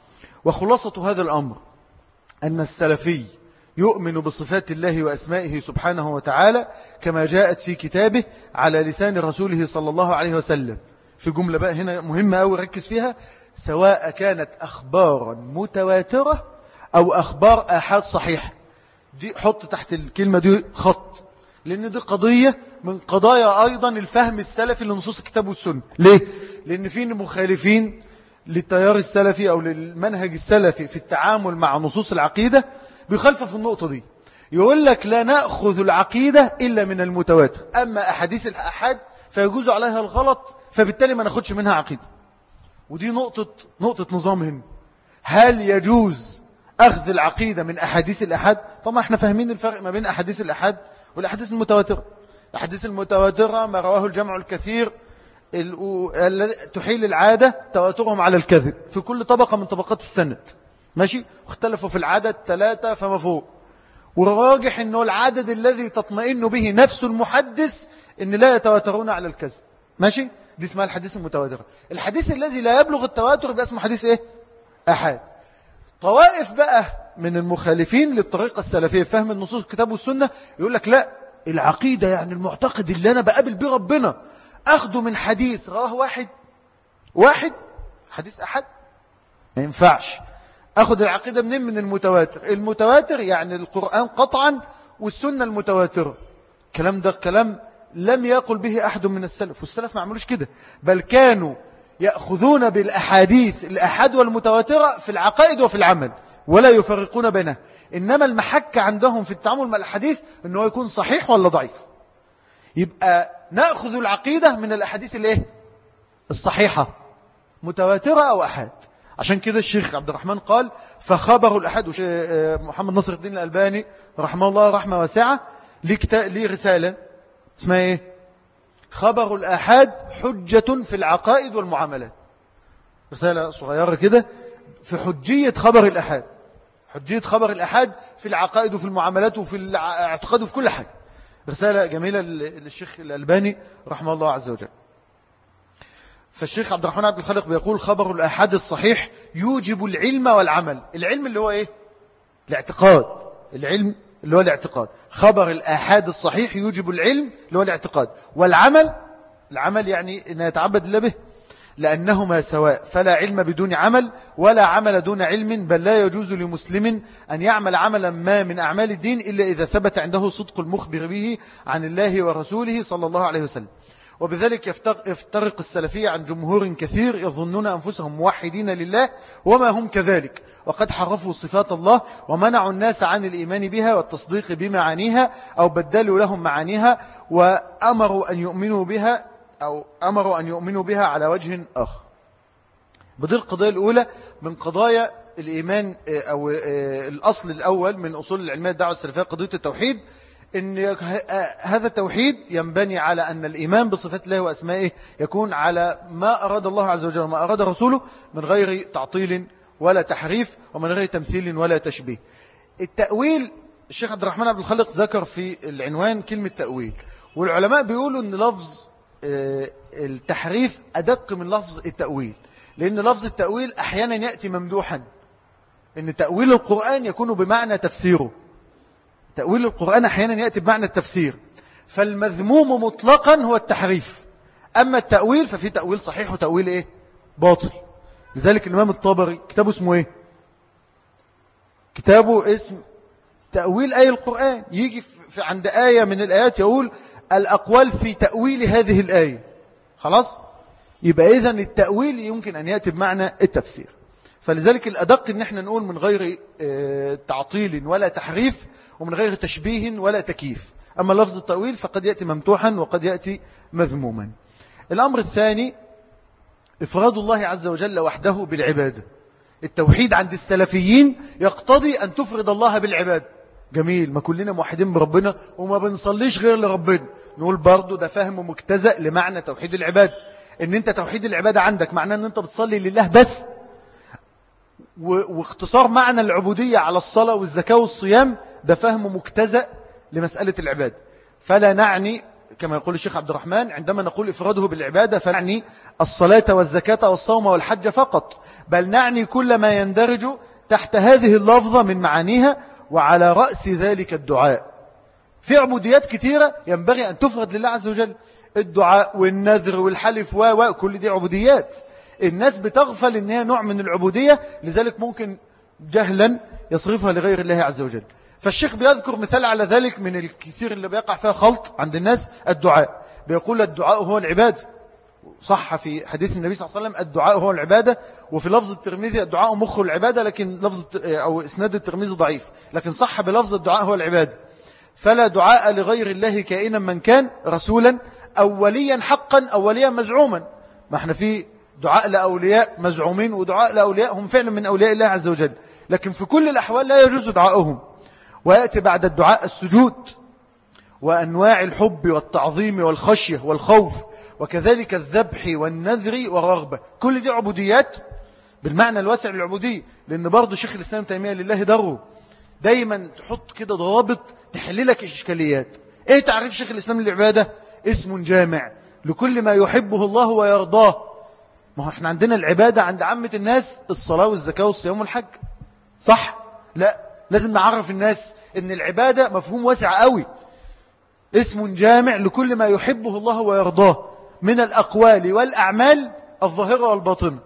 [SPEAKER 2] وخلاصة هذا الأمر أن السلفي يؤمن بصفات الله وأسمائه سبحانه وتعالى كما جاءت في كتابه على لسان رسوله صلى الله عليه وسلم. في جملة بقى هنا مهمة أوي ركز فيها: سواء كانت أخبارا متواترة أو أخبار آحاد صحيحة. دي حط تحت الكلمة دي خط، لأن دي قضية من قضايا أيضا الفهم السلفي لنصوص الكتاب والسنة. ليه؟ لأن في مخالفين للتيار السلفي أو للمنهج السلفي في التعامل مع نصوص العقيدة بيخالفوا في النقطة دي، يقول لك لا نأخذ العقيدة إلا من المتواتر، أما أحاديث الأحاد فيجوز عليها الغلط، فبالتالي ما ناخدش منها عقيدة. ودي نقطة نظام هنا. هل يجوز أخذ العقيدة من أحاديث الأحاد؟ طبعا احنا فاهمين الفرق ما بين أحاديث الأحاد والأحاديث المتواترة. الأحاديث المتواترة ما رواه الجمع الكثير الذي تحيل العادة تواترهم على الكذب في كل طبقة من طبقات السند، ماشي، واختلفوا في العدد 3 فما فوق، والراجح أنه العدد الذي تطمئن به نفس المحدث أن لا يتواترون على الكذب، ماشي. دي اسمها الحديث المتواتر. الحديث الذي لا يبلغ التواتر يبقى اسمه حديث ايه؟ أحاد. طوائف بقى من المخالفين للطريقة السلفية فهم النصوص الكتاب والسنة يقول لك لا، العقيدة يعني المعتقد اللي أنا بقابل به ربنا أخده من حديث رواه واحد حديث أحد، ما ينفعش. أخذ العقيدة منين؟ من المتواتر. المتواتر يعني القرآن قطعا والسنة المتواترة. كلام ده كلام لم يقل به أحد من السلف، والسلف ما عملوش كده، بل كانوا يأخذون بالأحاديث الأحاد والمتواترة في العقائد وفي العمل ولا يفرقون بينها. إنما المحك عندهم في التعامل مع الحديث أنه يكون صحيح ولا ضعيف. يبقى نأخذ العقيدة من الأحاديث الايه؟ الصحيحة، متواترة أو أحاد. عشان كده الشيخ عبد الرحمن قال: فخبر الأحاد. محمد ناصر الدين الألباني رحمه الله رحمة واسعة ليه رسالة اسمها ايه؟ خبر الأحاد حجة في العقائد والمعاملات. رسالة صغيرة كده في حجية خبر الأحاد، حجية خبر الأحاد في العقائد وفي المعاملات وفي الاعتقاد وفي كل حاجة. رسالة جميلة للشيخ الألباني رحمه الله عز وجل. فالشيخ عبد الرحمن عبد الخالق بيقول: خبر الأحاد الصحيح يوجب العلم والعمل. العلم اللي هو ايه؟ الاعتقاد. العلم اللي هو الاعتقاد. خبر الآحاد الصحيح يوجب العلم اللي هو الاعتقاد، والعمل، العمل يعني أن يتعبد الله به، لأنهما سواء، فلا علم بدون عمل ولا عمل دون علم، بل لا يجوز لمسلم أن يعمل عملا ما من أعمال الدين إلا إذا ثبت عنده صدق المخبر به عن الله ورسوله صلى الله عليه وسلم. وبذلك يفترق السلفية عن جمهور كثير يظنون أنفسهم موحدين لله وما هم كذلك، وقد حرفوا صفات الله ومنعوا الناس عن الإيمان بها والتصديق بمعانيها أو بدلوا لهم معانيها وأمروا أن يؤمنوا بها على وجه آخر. بدي القضية الأولى من قضايا الإيمان، أو الأصل الأول من أصول العلمية الدعوة السلفية، قضية التوحيد. إن هذا التوحيد ينبني على أن الإيمان بصفات الله وأسمائه يكون على ما أراد الله عز وجل وما أراد رسوله، من غير تعطيل ولا تحريف ومن غير تمثيل ولا تشبيه. التأويل، الشيخ عبد الرحمن عبد الخالق ذكر في العنوان كلمة تأويل، والعلماء بيقولوا أن لفظ التحريف أدق من لفظ التأويل، لأن لفظ التأويل أحيانا يأتي ممدوحا، أن تأويل القرآن يكون بمعنى تفسيره. تأويل القرآن أحيانا يأتي بمعنى التفسير، فالمذموم مطلقا هو التحريف. أما التأويل ففي تأويل صحيح وتأويل إيه؟ باطل. لذلك الإمام الطبري كتابه اسمه إيه؟ كتابه اسم تأويل آية القرآن. يجي عند آية من الآيات يقول الأقوال في تأويل هذه الآية. خلاص، يبقى إذن التأويل يمكن أن يأتي بمعنى التفسير. فلذلك الأدق إن احنا نقول من غير تعطيل ولا تحريف ومن غير تشبيه ولا تكييف. أما لفظ التأويل فقد يأتي ممتوحا وقد يأتي مذموما. الأمر الثاني إفراد الله عز وجل وحده بالعبادة. التوحيد عند السلفيين يقتضي أن تفرد الله بالعبادة. جميل، ما كلنا موحدين بربنا وما بنصليش غير لربنا، نقول برضو ده فهم مجتزأ لمعنى توحيد العبادة. ان انت توحيد العبادة عندك معناه ان انت بتصلي لله بس، واختصار معنى العبودية على الصلاة والزكاة والصيام، ده فهم مجتزأ لمسألة العبادة. فلا نعني كما يقول الشيخ عبد الرحمن عندما نقول إفراده بالعبادة فنعني الصلاة والزكاة والصوم والحج فقط، بل نعني كل ما يندرج تحت هذه اللفظة من معانيها، وعلى رأس ذلك الدعاء. في عبوديات كثيرة ينبغي أن تفرد لله عز وجل، الدعاء والنذر والحلف وكل دي عبوديات. الناس بتغفل إنها نوع من العبودية، لذلك ممكن جهلا يصرفها لغير الله عز وجل. فالشيخ بيذكر مثال على ذلك من الكثير اللي بيقع فيها خلط عند الناس، الدعاء. بيقول الدعاء هو العبادة، صح في حديث النبي صلى الله عليه وسلم الدعاء هو العبادة، وفي لفظ الترمذي الدعاء مخ العبادة، لكن لفظ أو إسناد الترمذي ضعيف، لكن صح بلفظ الدعاء هو العبادة. فلا دعاء لغير الله كائنا من كان، رسولا أو وليا حقا أو وليا مزعوما. ما احنا في دعاء لأولياء مزعومين ودعاء لأولياء هم فعلا من أولياء الله عز وجل، لكن في كل الأحوال لا يجوز دعائهم. ويأتي بعد الدعاء السجود وأنواع الحب والتعظيم والخشية والخوف، وكذلك الذبح والنذر والرغبة. كل دي عبوديات بالمعنى الواسع للعبودية، لأن برضو شيخ الإسلام تيمية لله دره دايما تحط كده ضوابط تحللك الإشكاليات. إيه تعريف شيخ الإسلام للعبادة؟ اسم جامع لكل ما يحبه الله ويرضاه. ما هو احنا عندنا العبادة عند عامة الناس الصلاة والزكاة والصيام والحج، صح؟ لا، لازم نعرف الناس ان العبادة مفهوم واسع قوي، اسم جامع لكل ما يحبه الله ويرضاه من الأقوال والأعمال الظاهرة والباطنة.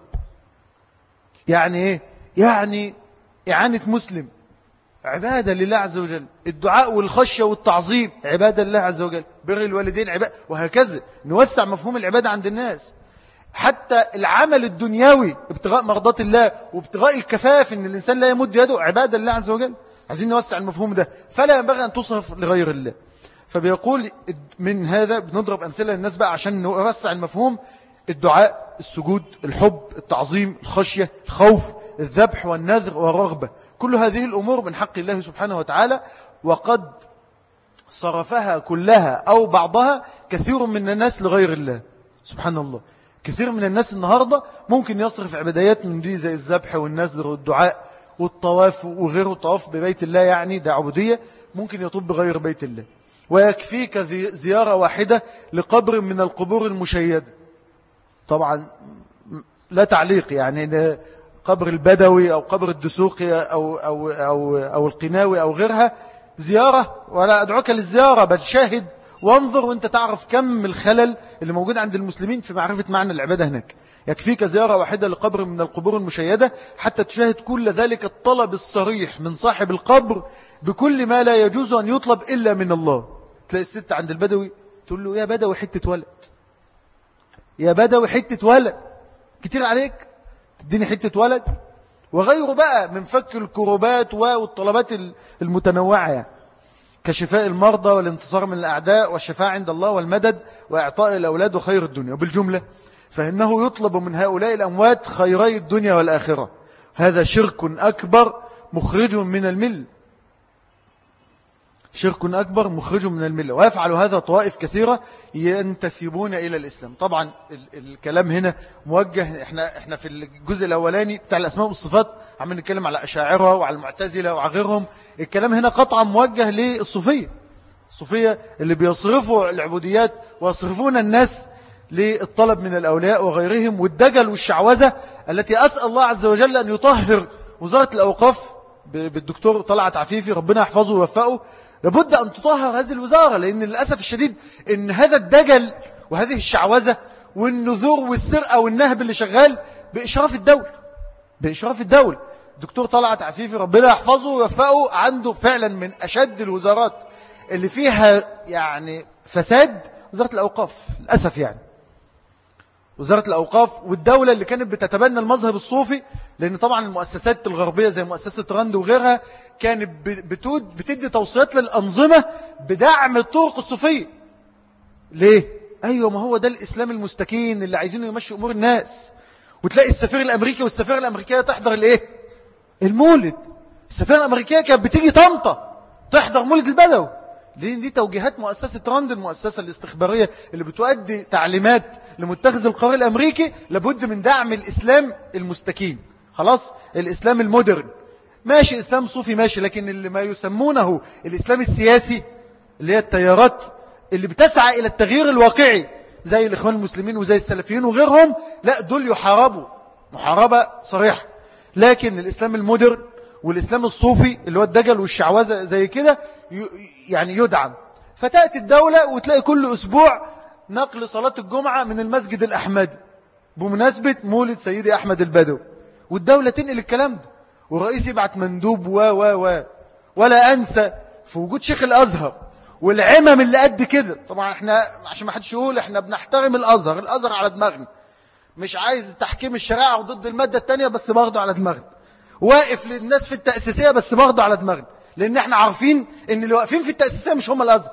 [SPEAKER 2] يعني ايه؟ يعني إعانة مسلم عبادة لله عز وجل، الدعاء والخشية والتعظيم عبادة لله عز وجل، بر الوالدين عبادة، وهكذا نوسع مفهوم العبادة عند الناس. حتى العمل الدنيوي ابتغاء مرضات الله وابتغاء الكفاف ان الإنسان لا يمد يده عبادة لله عز وجل. عايزين نوسع المفهوم ده، فلا ينبغي أن تصرف لغير الله. فبيقول من هذا بنضرب أمثلة للناس بقى عشان نوسع المفهوم: الدعاء، السجود، الحب، التعظيم، الخشية، الخوف، الذبح والنذر والرغبة، كل هذه الأمور من حق الله سبحانه وتعالى، وقد صرفها كلها أو بعضها كثير من الناس لغير الله. سبحان الله، كثير من الناس النهاردة ممكن يصرف عبادات من دي زي الذبح والنذر والدعاء والطواف وغيره. الطواف ببيت الله يعني ده عبودية، ممكن يطوف بغير بيت الله. ويكفيك زيارة واحدة لقبر من القبور المشيدة، طبعا لا تعليق، يعني قبر البدوي أو قبر الدسوقي أو القناوي أو غيرها زيارة، ولا أدعوك للزيارة، بل شاهد وانظر وانت تعرف كم الخلل اللي موجود عند المسلمين في معرفة معنى العبادة هناك. يكفيك زيارة واحدة لقبر من القبور المشيدة حتى تشاهد كل ذلك الطلب الصريح من صاحب القبر بكل ما لا يجوز أن يطلب إلا من الله. تلاقي الست عند البدوي تقول له: يا بدوي حتة ولد، يا بدوي حتة ولد، كتير عليك تديني حتة ولد، وغيره بقى من فك الكروبات والطلبات المتنوعة، يعني كشفاء المرضى والانتصار من الأعداء والشفاعة عند الله والمدد وإعطاء الأولاد وخير الدنيا. وبالجملة فإنه يطلب من هؤلاء الأموات خيري الدنيا والآخرة. هذا شرك أكبر مخرج من الملة، شرك أكبر مخرج من الملة. ويفعل هذا طوائف كثيرة ينتسبون إلى الإسلام. طبعا الكلام هنا موجه، احنا في الجزء الأولاني بتاع الأسماء والصفات عم نتكلم على أشاعرة وعلى المعتزلة وعلى غيرهم. الكلام هنا قطعا موجه للصوفية، الصوفية اللي بيصرفوا العبوديات ويصرفون الناس للطلب من الأولياء وغيرهم، والدجل والشعوذة التي أسأل الله عز وجل أن يطهر وزارة الأوقاف بالدكتور طلعت عفيفي ربنا يحفظه ويوفقه. لابد أن تطهر هذه الوزارة، لأن للأسف الشديد أن هذا الدجل وهذه الشعوذة والنذور والسرقة والنهب اللي شغال بإشراف الدولة، بإشراف الدولة. الدكتور طلعت عفيفي ربنا يحفظه ويوفقه عنده فعلا من أشد الوزارات اللي فيها يعني فساد وزارة الأوقاف للأسف يعني. وزارة الأوقاف والدولة اللي كانت بتتبنى المذهب الصوفي، لأن طبعا المؤسسات الغربية زي مؤسسة راند وغيرها كانت بتدي توصيات للأنظمة بدعم الطرق الصوفية. ليه؟ أيوة، ما هو ده الإسلام المستكين اللي عايزينه يمشي أمور الناس. وتلاقي السفير الأمريكي والسفيرة الأمريكية تحضر الإيه؟ المولد. السفيرة الأمريكية كانت بتيجي طنطا تحضر مولد البدوي، لأن دي توجيهات مؤسسة راند، المؤسسة الاستخبارية اللي بتؤدي تعليمات لمتخذ القرار الأمريكي لابد من دعم الإسلام المستكين. خلاص، الإسلام المودرن ماشي، إسلام صوفي ماشي، لكن اللي ما يسمونه الإسلام السياسي اللي هي التيارات اللي بتسعى إلى التغيير الواقعي زي الإخوان المسلمين وزي السلفيين وغيرهم، لا دول يحاربوا محاربة صريحة. لكن الإسلام المودرن والإسلام الصوفي اللي هو الدجل والشعوذة زي كده يعني يدعم. فتأتي الدولة وتلاقي كل أسبوع نقل صلاة الجمعة من المسجد الأحمدي بمناسبة مولد سيدي أحمد البدوي، والدولة تنقل الكلام ده، والرئيس يبعت مندوب ولا أنسى في وجود شيخ الأزهر والعمم اللي قد كده. طبعا احنا عشان ما حدش يقول احنا بنحترم الأزهر، الأزهر على دماغنا، مش عايز تحكيم الشريعة وضد المادة التانية بس برضه على دماغنا، واقف للناس في التأسيسية بس برضه على دماغنا، لأن احنا عارفين ان اللي واقفين في التأسيسية مش هم الأزهر.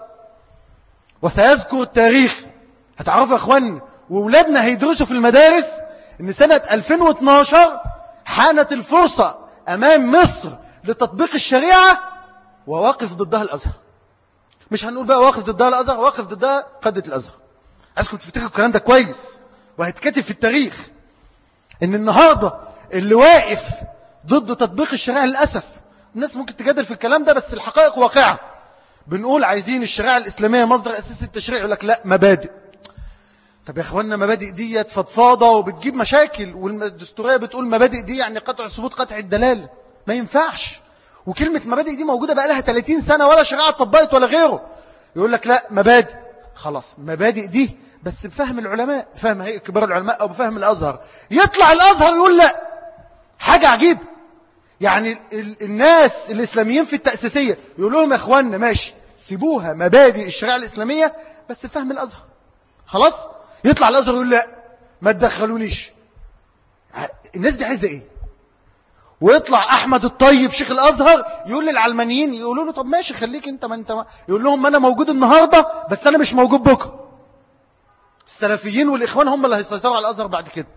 [SPEAKER 2] وسيذكر التاريخ، هتعرفوا يا اخواني وولادنا هيدرسوا في المدارس ان سنة 2012 حانت الفرصة امام مصر لتطبيق الشريعة وواقف ضدها الازهر. مش هنقول بقى واقف ضدها الازهر، واقف ضدها قادة الازهر. عايزكم تفتكروا الكلام ده كويس وهيتكتب في التاريخ ان النهاردة اللي واقف ضد تطبيق الشريعة للأسف. الناس ممكن تجادل في الكلام ده بس الحقائق واقعة. بنقول عايزين الشريعة الإسلامية مصدر أساس التشريع، يقول لك لا مبادئ. طب يا اخوانا مبادئ دي فضفاضة وبتجيب مشاكل، والدستورية بتقول مبادئ دي يعني قطع الثبوت قطع الدلالة، ما ينفعش. وكلمة مبادئ دي موجودة بقى لها 30 سنة ولا شريعة طبقت ولا غيره. يقول لك لا مبادئ، خلاص مبادئ دي بس بفهم العلماء، بفهم هيئة كبار العلماء أو بفهم الأزهر. يطلع الأزهر يقول لا. حاجة عجيبة. يعني الناس الإسلاميين في التأسيسية يقولوا لهم يا اخوانا ماشي سيبوها مبادئ الشريعة الإسلامية بس بفهم الأزهر، خلاص. يطلع الأزهر يقول لا ما تدخلونيش. الناس دي عايزة ايه؟ ويطلع أحمد الطيب شيخ الأزهر يقول للعلمانيين، يقولوا له طب ماشي خليك انت، ما انت يقول لهم ما انا موجود النهاردة بس انا مش موجود بكرة. السلفيين والإخوان هم اللي هيسيطروا على الأزهر بعد كده.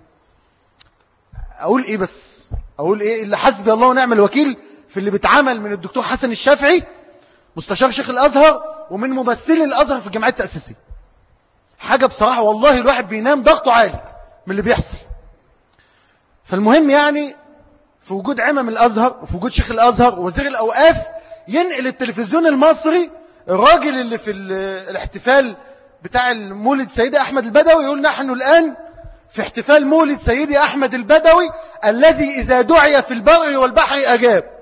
[SPEAKER 2] أقول إيه بس؟ أقول إيه اللي حسبي الله ونعم الوكيل في اللي بيتعمل من الدكتور حسن الشافعي مستشار شيخ الأزهر ومن ممثلي الأزهر في الجمعية التأسيسية. حاجة بصراحة والله الواحد بينام ضغطه عالي من اللي بيحصل. فالمهم يعني في وجود عمم الأزهر وفي وجود شيخ الأزهر ووزير الأوقاف ينقل التلفزيون المصري الراجل اللي في الاحتفال بتاع المولد سيدي أحمد البدوي يقول نحن الآن في احتفال مولد سيدي أحمد البدوي الذي إذا دعي في البر والبحر أجاب.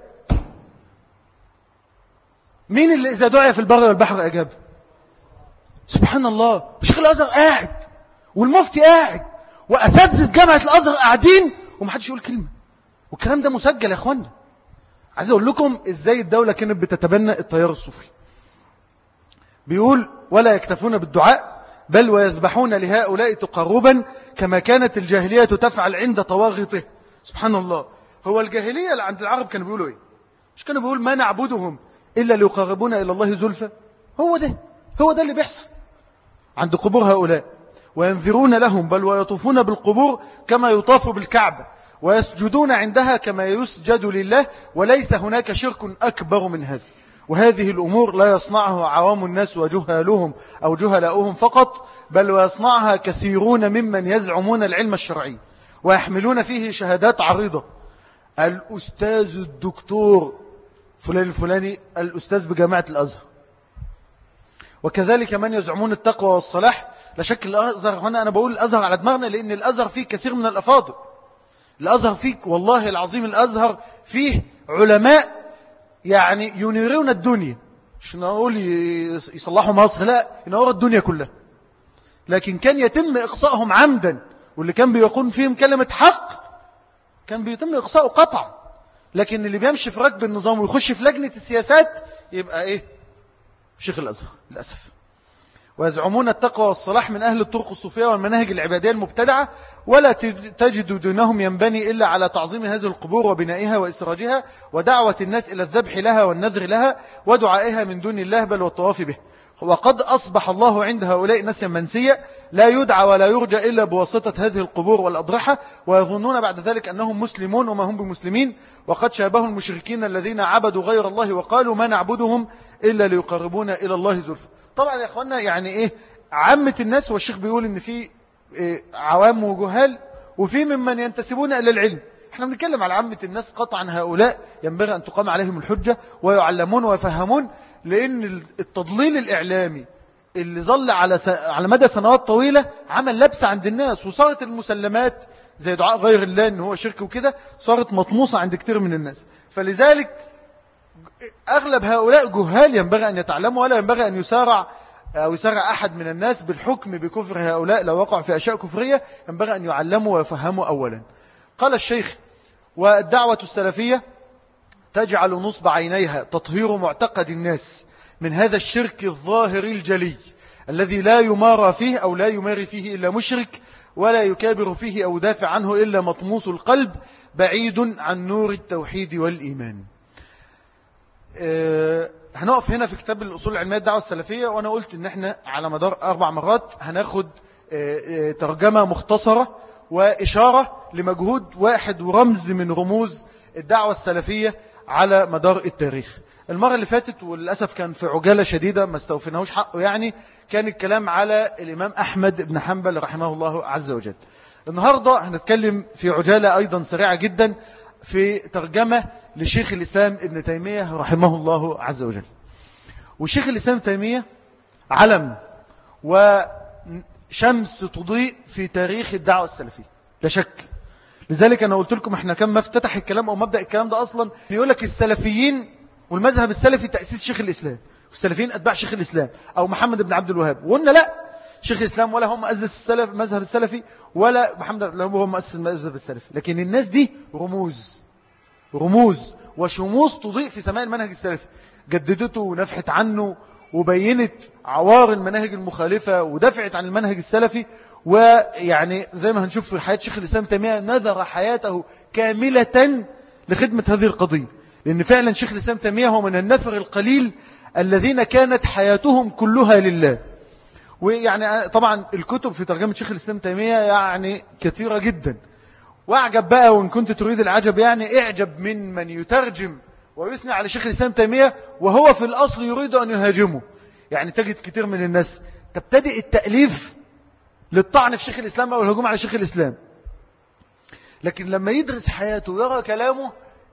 [SPEAKER 2] مين اللي إذا دعي في البر والبحر أجاب؟ سبحان الله. وشيخ الأزهر قاعد والمفتي قاعد وأساتذة جامعة الأزهر قاعدين ومحدش يقول كلمة، والكلام ده مسجل يا أخوانا. عايز أقول لكم إزاي الدولة كانت بتتبنى التيار الصوفي. بيقول ولا يكتفون بالدعاء بل ويذبحون لهؤلاء تقربا كما كانت الجاهلية تفعل عند طواغيته. سبحان الله. هو الجاهلية اللي عند العرب كانوا بيقولوا إيه؟ مش كانوا بيقول ما نعبدهم إلا ليقربونا إلى الله زلفى؟ هو ده اللي بيحصل عند قبور هؤلاء. وينذرون لهم بل ويطوفون بالقبور كما يطاف بالكعبة ويسجدون عندها كما يسجد لله وليس هناك شرك أكبر من هذا. وهذه الأمور لا يصنعها عوام الناس وجهالهم أو جهلاؤهم فقط، بل ويصنعها كثيرون ممن يزعمون العلم الشرعي ويحملون فيه شهادات عريضة. الأستاذ الدكتور فلان الفلاني الأستاذ بجامعة الأزهر. وكذلك من يزعمون التقوى والصلاح. لا شك الأزهر هنا أنا بقول الأزهر على دماغنا لأن الأزهر فيه كثير من الأفاضل. الأزهر فيه والله العظيم الأزهر فيه علماء يعني ينيرون الدنيا، مش نقول يصلحوا مصر، لا ينوروا الدنيا كلها. لكن كان يتم إقصائهم عمدا، واللي كان بيقول فيهم كلمة حق كان بيتم إقصاؤه قطعا. لكن اللي بيمشي في ركب النظام ويخش في لجنة السياسات يبقى إيه؟ شيخ الأزهر للأسف. ويزعمون التقوى والصلاح من أهل الطرق الصوفية والمناهج العبادية المبتدعة، ولا تجد دونهم ينبني إلا على تعظيم هذه القبور وبنائها وإسراجها ودعوة الناس إلى الذبح لها والنذر لها ودعائها من دون الله بل والطواف به. وقد أصبح الله عند هؤلاء نسيا منسيا، لا يدعى ولا يرجى إلا بواسطة هذه القبور والأضرحة، ويظنون بعد ذلك أنهم مسلمون وما هم بمسلمين، وقد شابهوا المشركين الذين عبدوا غير الله وقالوا ما نعبدهم إلا ليقربونا إلى الله زلفى. طبعا يا أخوانا يعني إيه عامة الناس، والشيخ بيقول إن في عوام وجهال وفي ممن ينتسبون إلى العلم. احنا بنتكلم على عامة الناس، قطعا هؤلاء ينبغي أن تقام عليهم الحجة ويعلمون ويفهمون، لأن التضليل الإعلامي اللي ظل على مدى سنوات طويلة عمل لبس عند الناس، وصارت المسلمات زي دعاء غير الله إن هو شرك وكده صارت مطموسة عند كتير من الناس. فلذلك أغلب هؤلاء جهال ينبغي أن يتعلموا، ولا ينبغي أن يسارع أحد من الناس بالحكم بكفر هؤلاء لو وقع في أشياء كفرية. ينبغي أن يعلموا ويفهموا أولا. قال الشيخ: والدعوة السلفية تجعل نصب عينيها تطهير معتقد الناس من هذا الشرك الظاهر الجلي الذي لا يمارى فيه أو لا يماري فيه إلا مشرك، ولا يكابر فيه أو دافع عنه إلا مطموس القلب بعيد عن نور التوحيد والإيمان. هنقف هنا في كتاب الأصول العلمية الدعوة السلفية، وأنا قلت إن احنا على مدار 4 مرات هناخد ترجمة مختصرة وإشارة لمجهود واحد ورمز من رموز الدعوة السلفية على مدار التاريخ. المرة اللي فاتت وللأسف كان في عجالة شديدة ما استوفناهوش حقه، يعني كان الكلام على الإمام أحمد بن حنبل رحمه الله عز وجل. النهاردة هنتكلم في عجالة أيضا سريعة جدا في ترجمة لشيخ الإسلام ابن تيمية رحمه الله عز وجل. وشيخ الإسلام ابن تيمية علم وشمس تضيء في تاريخ الدعوة السلفية لا شك. لذلك أنا قلت لكم إحنا كم افتتح الكلام أو مبدأ الكلام ده أصلا يقول لك السلفيين والمذهب السلفي تأسيس شيخ الإسلام، والسلفيين أتباع شيخ الإسلام أو محمد بن عبد الوهاب. وقلنا لا، شيخ الإسلام ولا هم مؤسس السلف مذهب السلفي ولا محمد بن عبد الوهاب هو مؤسس المذهب السلفي، لكن الناس دي رموز وشموس تضيء في سماء المنهج السلفي، جددته ونفحت عنه وبينت عوار المناهج المخالفة ودفعت عن المنهج السلفي. ويعني زي ما هنشوف في حياة شيخ الإسلام تيمية نذر حياته كاملة لخدمة هذه القضية، لأن فعلا شيخ الإسلام تيمية هو من النفر القليل الذين كانت حياتهم كلها لله. ويعني طبعا الكتب في ترجمة شيخ الإسلام تيمية يعني كثيرة جدا، واعجب بقى وإن كنت تريد العجب يعني اعجب من يترجم ويثني على شيخ الإسلام تيمية وهو في الأصل يريد أن يهاجمه. يعني تجد كثير من الناس تبتدئ التأليف للطعن في شيخ الإسلام أو الهجوم على شيخ الإسلام، لكن لما يدرس حياته ويرى كلامه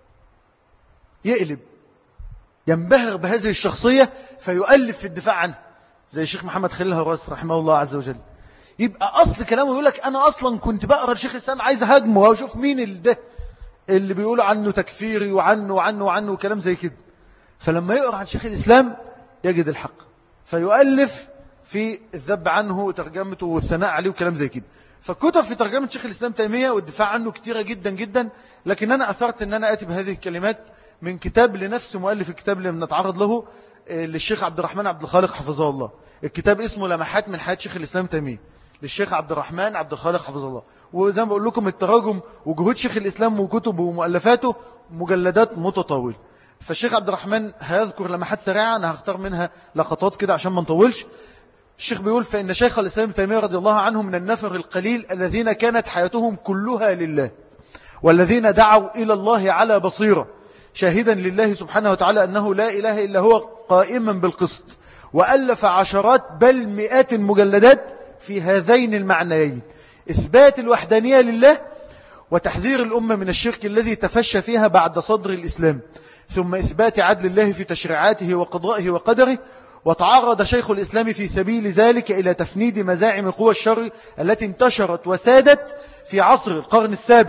[SPEAKER 2] يقلب، ينبهر بهذه الشخصية فيؤلف في الدفاع عنه، زي الشيخ محمد خليل هراس رحمه الله عز وجل. يبقى أصل كلامه يقول لك أنا أصلا كنت بقرأ الشيخ الإسلام عايز أهاجمه وأشوف مين ده اللي بيقولوا عنه تكفيري وعنه وكلام زي كده. فلما يقرأ عن شيخ الإسلام يجد الحق فيؤلف في الذب عنه وترجمته والثناء عليه وكلام زي كده. فكتب في ترجمة شيخ الإسلام تيمية والدفاع عنه كتيرة جدا جدا، لكن أنا أثرت أن أنا أتي بهذه الكلمات من كتاب لنفس مؤلف الكتاب اللي بنتعرض له للشيخ عبد الرحمن عبد الخالق حفظه الله. الكتاب اسمه لمحات من حياة شيخ الإسلام تيمية للشيخ عبد الرحمن عبد الخالق حفظه الله. وزي ما بقول لكم التراجم وجهود شيخ الإسلام وكتبه ومؤلفاته مجلدات متطاولة. فالشيخ عبد الرحمن هيذكر لمحات سريعة أنا هختار منها لقطات كده عشان ما نطولش. الشيخ بيقول فإن شيخ الإسلام تيمية رضي الله عنه من النفر القليل الذين كانت حياتهم كلها لله، والذين دعوا إلى الله على بصيرة شاهدا لله سبحانه وتعالى أنه لا إله إلا هو قائما بالقسط، وألف عشرات بل مئات المجلدات في هذين المعنيين: إثبات الوحدانية لله وتحذير الأمة من الشرك الذي تفشى فيها بعد صدر الإسلام، ثم إثبات عدل الله في تشريعاته وقضائه وقدره. وتعرض شيخ الإسلام في سبيل ذلك إلى تفنيد مزاعم قوى الشر التي انتشرت وسادت في عصر القرن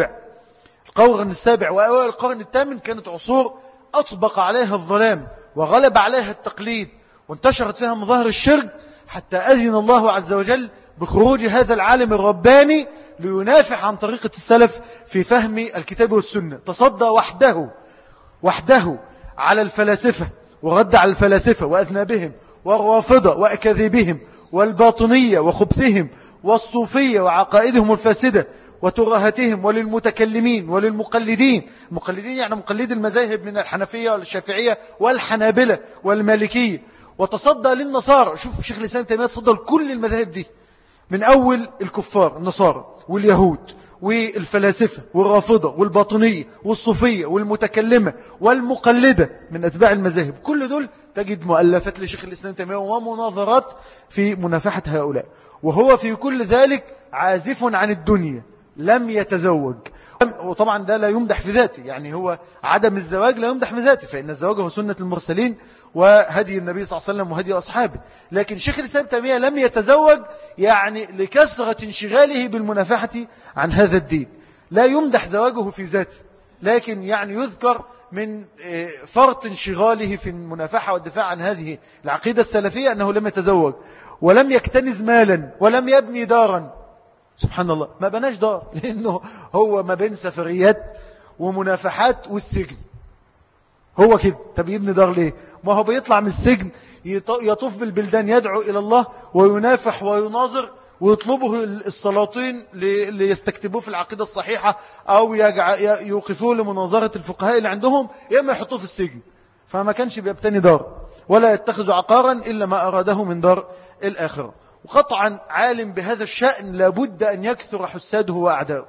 [SPEAKER 2] السابع وأوائل القرن الثامن. كانت عصور أطبق عليها الظلام وغلب عليها التقليد وانتشرت فيها مظاهر الشرك، حتى أذن الله عز وجل بخروج هذا العالم الرباني لينافح عن طريقة السلف في فهم الكتاب والسنة. تصدى وحده على الفلاسفة ورد على الفلاسفة وأذنابهم والرافضة وأكاذيبهم والباطنية وخبثهم والصوفية وعقائدهم الفاسدة وترهتهم، وللمتكلمين وللمقلدين. المقلدين يعني مقلد المذاهب من الحنفية والشافعية والحنابلة والمالكية. وتصدى للنصارى. شوف شيخ الإسلام تيمية تصدى لكل المذاهب دي، من أول الكفار النصارى واليهود والفلاسفة والرافضة والباطنية والصوفية والمتكلمة والمقلدة من أتباع المذاهب. كل دول تجد مؤلفات لشيخ الإسلام تيمية ومناظرات في منافحة هؤلاء. وهو في كل ذلك عازف عن الدنيا، لم يتزوج. وطبعا ده لا يمدح في ذاته، يعني هو عدم الزواج لا يمدح في ذاته، فإن الزواج هو سنة المرسلين وهدي النبي صلى الله عليه وسلم وهدي أصحابه. لكن شيخ الإسلام تيمية لم يتزوج يعني لكثرة انشغاله بالمنافحة عن هذا الدين. لا يمدح زواجه في ذاته، لكن يعني يذكر من فرط انشغاله في المنافحة والدفاع عن هذه العقيدة السلفية أنه لم يتزوج ولم يكتنز مالا ولم يبني دارا. سبحان الله، ما بناش دار، لأنه هو ما بين سفريات ومنافحات والسجن. هو كده. طب يبني دار ليه؟ ما هو بيطلع من السجن يطوف بالبلدان يدعو إلى الله وينافح ويناظر ويطلبه السلاطين ليستكتبوه في العقيدة الصحيحة أو يوقفوه لمناظرة الفقهاء اللي عندهم، يا إما يحطوه في السجن. فما كانش بيبتني دار ولا يتخذ عقارا إلا ما أراده من دار الآخرة. وقطعا عالم بهذا الشأن لابد أن يكثر حساده وأعداؤه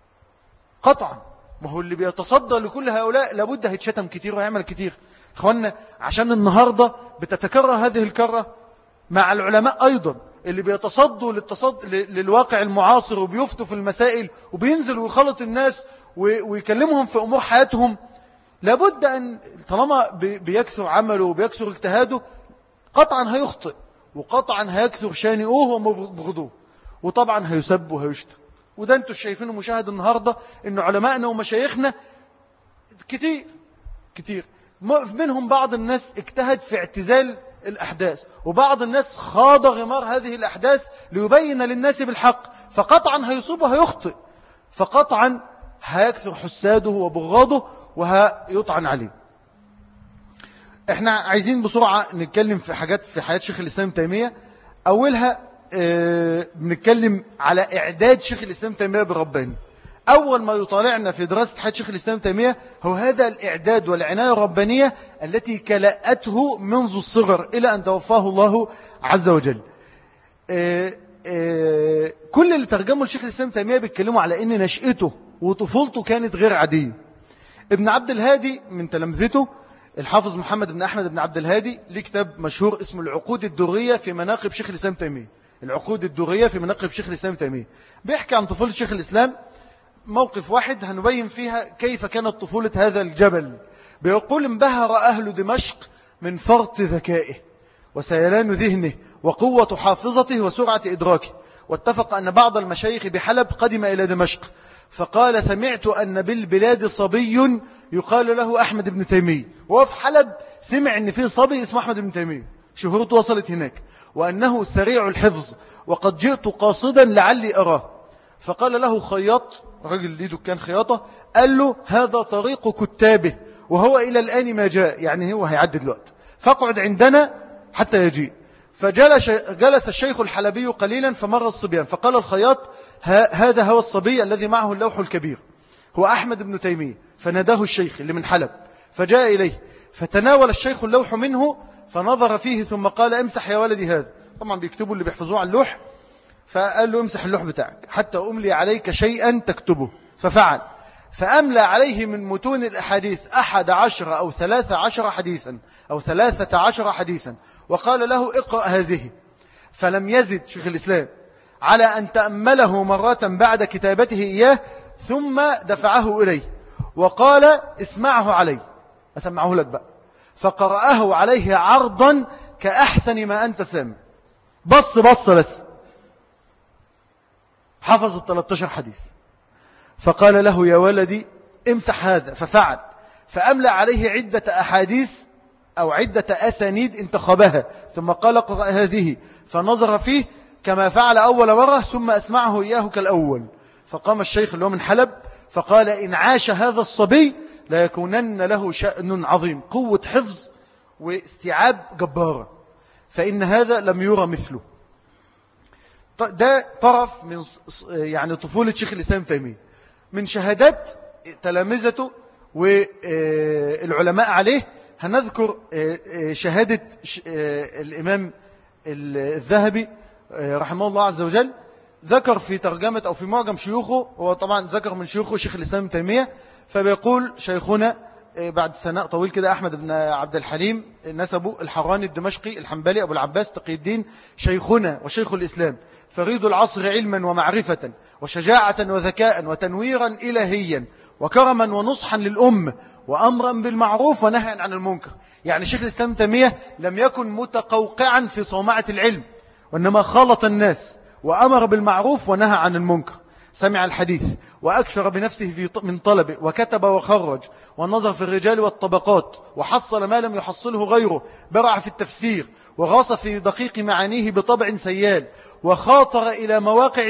[SPEAKER 2] قطعا. ما هو اللي بيتصدى لكل هؤلاء لابد هيتشتم كتير ويعمل كتير. إخواننا، عشان النهاردة بتتكرر هذه الكرة مع العلماء أيضا اللي بيتصدوا للواقع المعاصر وبيفتوا في المسائل وبينزل ويخلط الناس ويكلمهم في أمور حياتهم. لابد أن طالما بيكثر عمله وبيكثر اجتهاده قطعا هيخطئ، وقطعا هيكثر شانئوه ومبغضوه، وطبعا هيسب وهيشتم. وده انتوا شايفينه مشاهد النهاردة ان علماءنا ومشايخنا كتير كتير منهم بعض الناس اجتهد في اعتزال الأحداث، وبعض الناس خاض غمار هذه الأحداث ليبين للناس بالحق، فقطعا هيصيب وهيخطئ، فقطعا هيكثر حساده وبغاضه وهيطعن عليه. احنا عايزين بسرعة نتكلم في حاجات في حياة شيخ الإسلام تيمية. أولها بنتكلم على إعداد شيخ الإسلام تيمية برباني. أول ما يطالعنا في دراسة حياة شيخ الإسلام تيمية هو هذا الإعداد والعناية الربانية التي كلأته منذ الصغر إلى أن توفاه الله عز وجل. كل اللي ترجموا لشيخ الإسلام تيمية بيتكلموا على أن نشأته وطفولته كانت غير عادية. ابن عبد الهادي من تلامذته الحافظ محمد بن أحمد بن عبد الهادي ليه كتاب مشهور اسمه العقود الدرية في مناقب شيخ الإسلام تيمية. العقود الدرية في مناقب شيخ الإسلام تيمية بيحكي عن طفولة شيخ الإسلام. موقف واحد هنبين فيها كيف كانت طفولة هذا الجبل. بيقول: انبهر أهل دمشق من فرط ذكائه وسيلان ذهنه وقوة حافظته وسرعة إدراكه، واتفق أن بعض المشايخ بحلب قدم إلى دمشق فقال: سمعت أن بالبلاد صبي يقال له أحمد بن تيمية. وهو في حلب سمع أن فيه صبي اسمه أحمد بن تيمية، شهرته وصلت هناك، وأنه سريع الحفظ وقد جئت قاصدا لعلي أراه. فقال له خياط، رجل ليه دكان خياطة، قال له: هذا طريق كتابه وهو إلى الآن ما جاء، يعني هو هيعدد الوقت، فاقعد عندنا حتى يجيء. فجلس الشيخ الحلبي قليلا فمر الصبيان، فقال الخياط: هذا هو الصبي الذي معه اللوح الكبير، هو أحمد بن تيمية. فناداه الشيخ اللي من حلب فجاء إليه، فتناول الشيخ اللوح منه فنظر فيه ثم قال: امسح يا ولدي هذا. طبعا بيكتبوا اللي بيحفظوه على اللوح، فقال له: امسح اللوح بتاعك حتى أملي عليك شيئا تكتبه. ففعل، فأملى عليه من متون الأحاديث 11 أو 13 حديثا أو 13 حديثا، وقال له: اقرأ هذه. فلم يزد شيخ الإسلام على أن تأمله مرة بعد كتابته إياه، ثم دفعه إليه وقال: اسمعه علي، أسمعه لك بقى. فقرأه عليه عرضا كأحسن ما أنت سامع، بص بس حفظ 13 حديث. فقال له: يا ولدي امسح هذا. ففعل، فأملى عليه عدة أحاديث أو عدة أسانيد انتخبها، ثم قال: اقرأ هذه. فنظر فيه كما فعل أول مرة، ثم أسمعه إياه كالأول. فقام الشيخ اللي هو من حلب فقال: إن عاش هذا الصبي لا يكونن له شأن عظيم، قوة حفظ واستيعاب جبارة. فإن هذا لم يرى مثله. ده طرف من يعني طفولة شيخ الإسلام تيمية. من شهادات تلامذته والعلماء عليه هنذكر شهادة الإمام الذهبي رحمه الله عز وجل. ذكر في ترجمة أو في معجم شيوخه، هو طبعا ذكر من شيوخه شيخ الإسلام تيمية، فبيقول شيخنا بعد ثناء طويل كده أحمد بن عبد الحليم نسبه الحراني الدمشقي الحنبلي أبو العباس تقي الدين، شيخنا وشيخ الإسلام فريد العصر علما ومعرفة وشجاعة وذكاء وتنويرا إلهيا وكرما ونصحا للأمة وأمرا بالمعروف ونهيا عن المنكر. يعني شيخ الإسلام تيمية لم يكن متقوقعا في صومعة العلم، وإنما خالط الناس وأمر بالمعروف ونهى عن المنكر. سمع الحديث وأكثر بنفسه من طلبه، وكتب وخرج ونظر في الرجال والطبقات، وحصل ما لم يحصله غيره، برع في التفسير وغاص في دقيق معانيه بطبع سيال، وخاطر إلى مواقع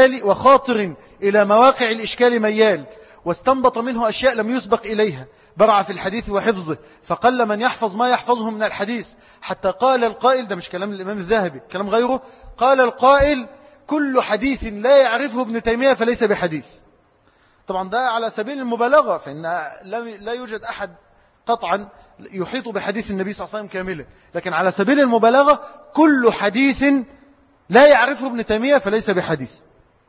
[SPEAKER 2] الإشكال ميال، واستنبط منه أشياء لم يسبق إليها، برع في الحديث وحفظه، فقل من يحفظ ما يحفظه من الحديث، حتى قال القائل، ده مش كلام الإمام الذهبي كلام غيره، قال القائل كل حديث لا يعرفه ابن تيمية فليس بحديث. طبعا ده على سبيل المبالغة، فإن لا يوجد أحد قطعا يحيط بحديث النبي صلى الله عليه وسلم كاملا، لكن على سبيل المبالغة كل حديث لا يعرفه ابن تيمية فليس بحديث.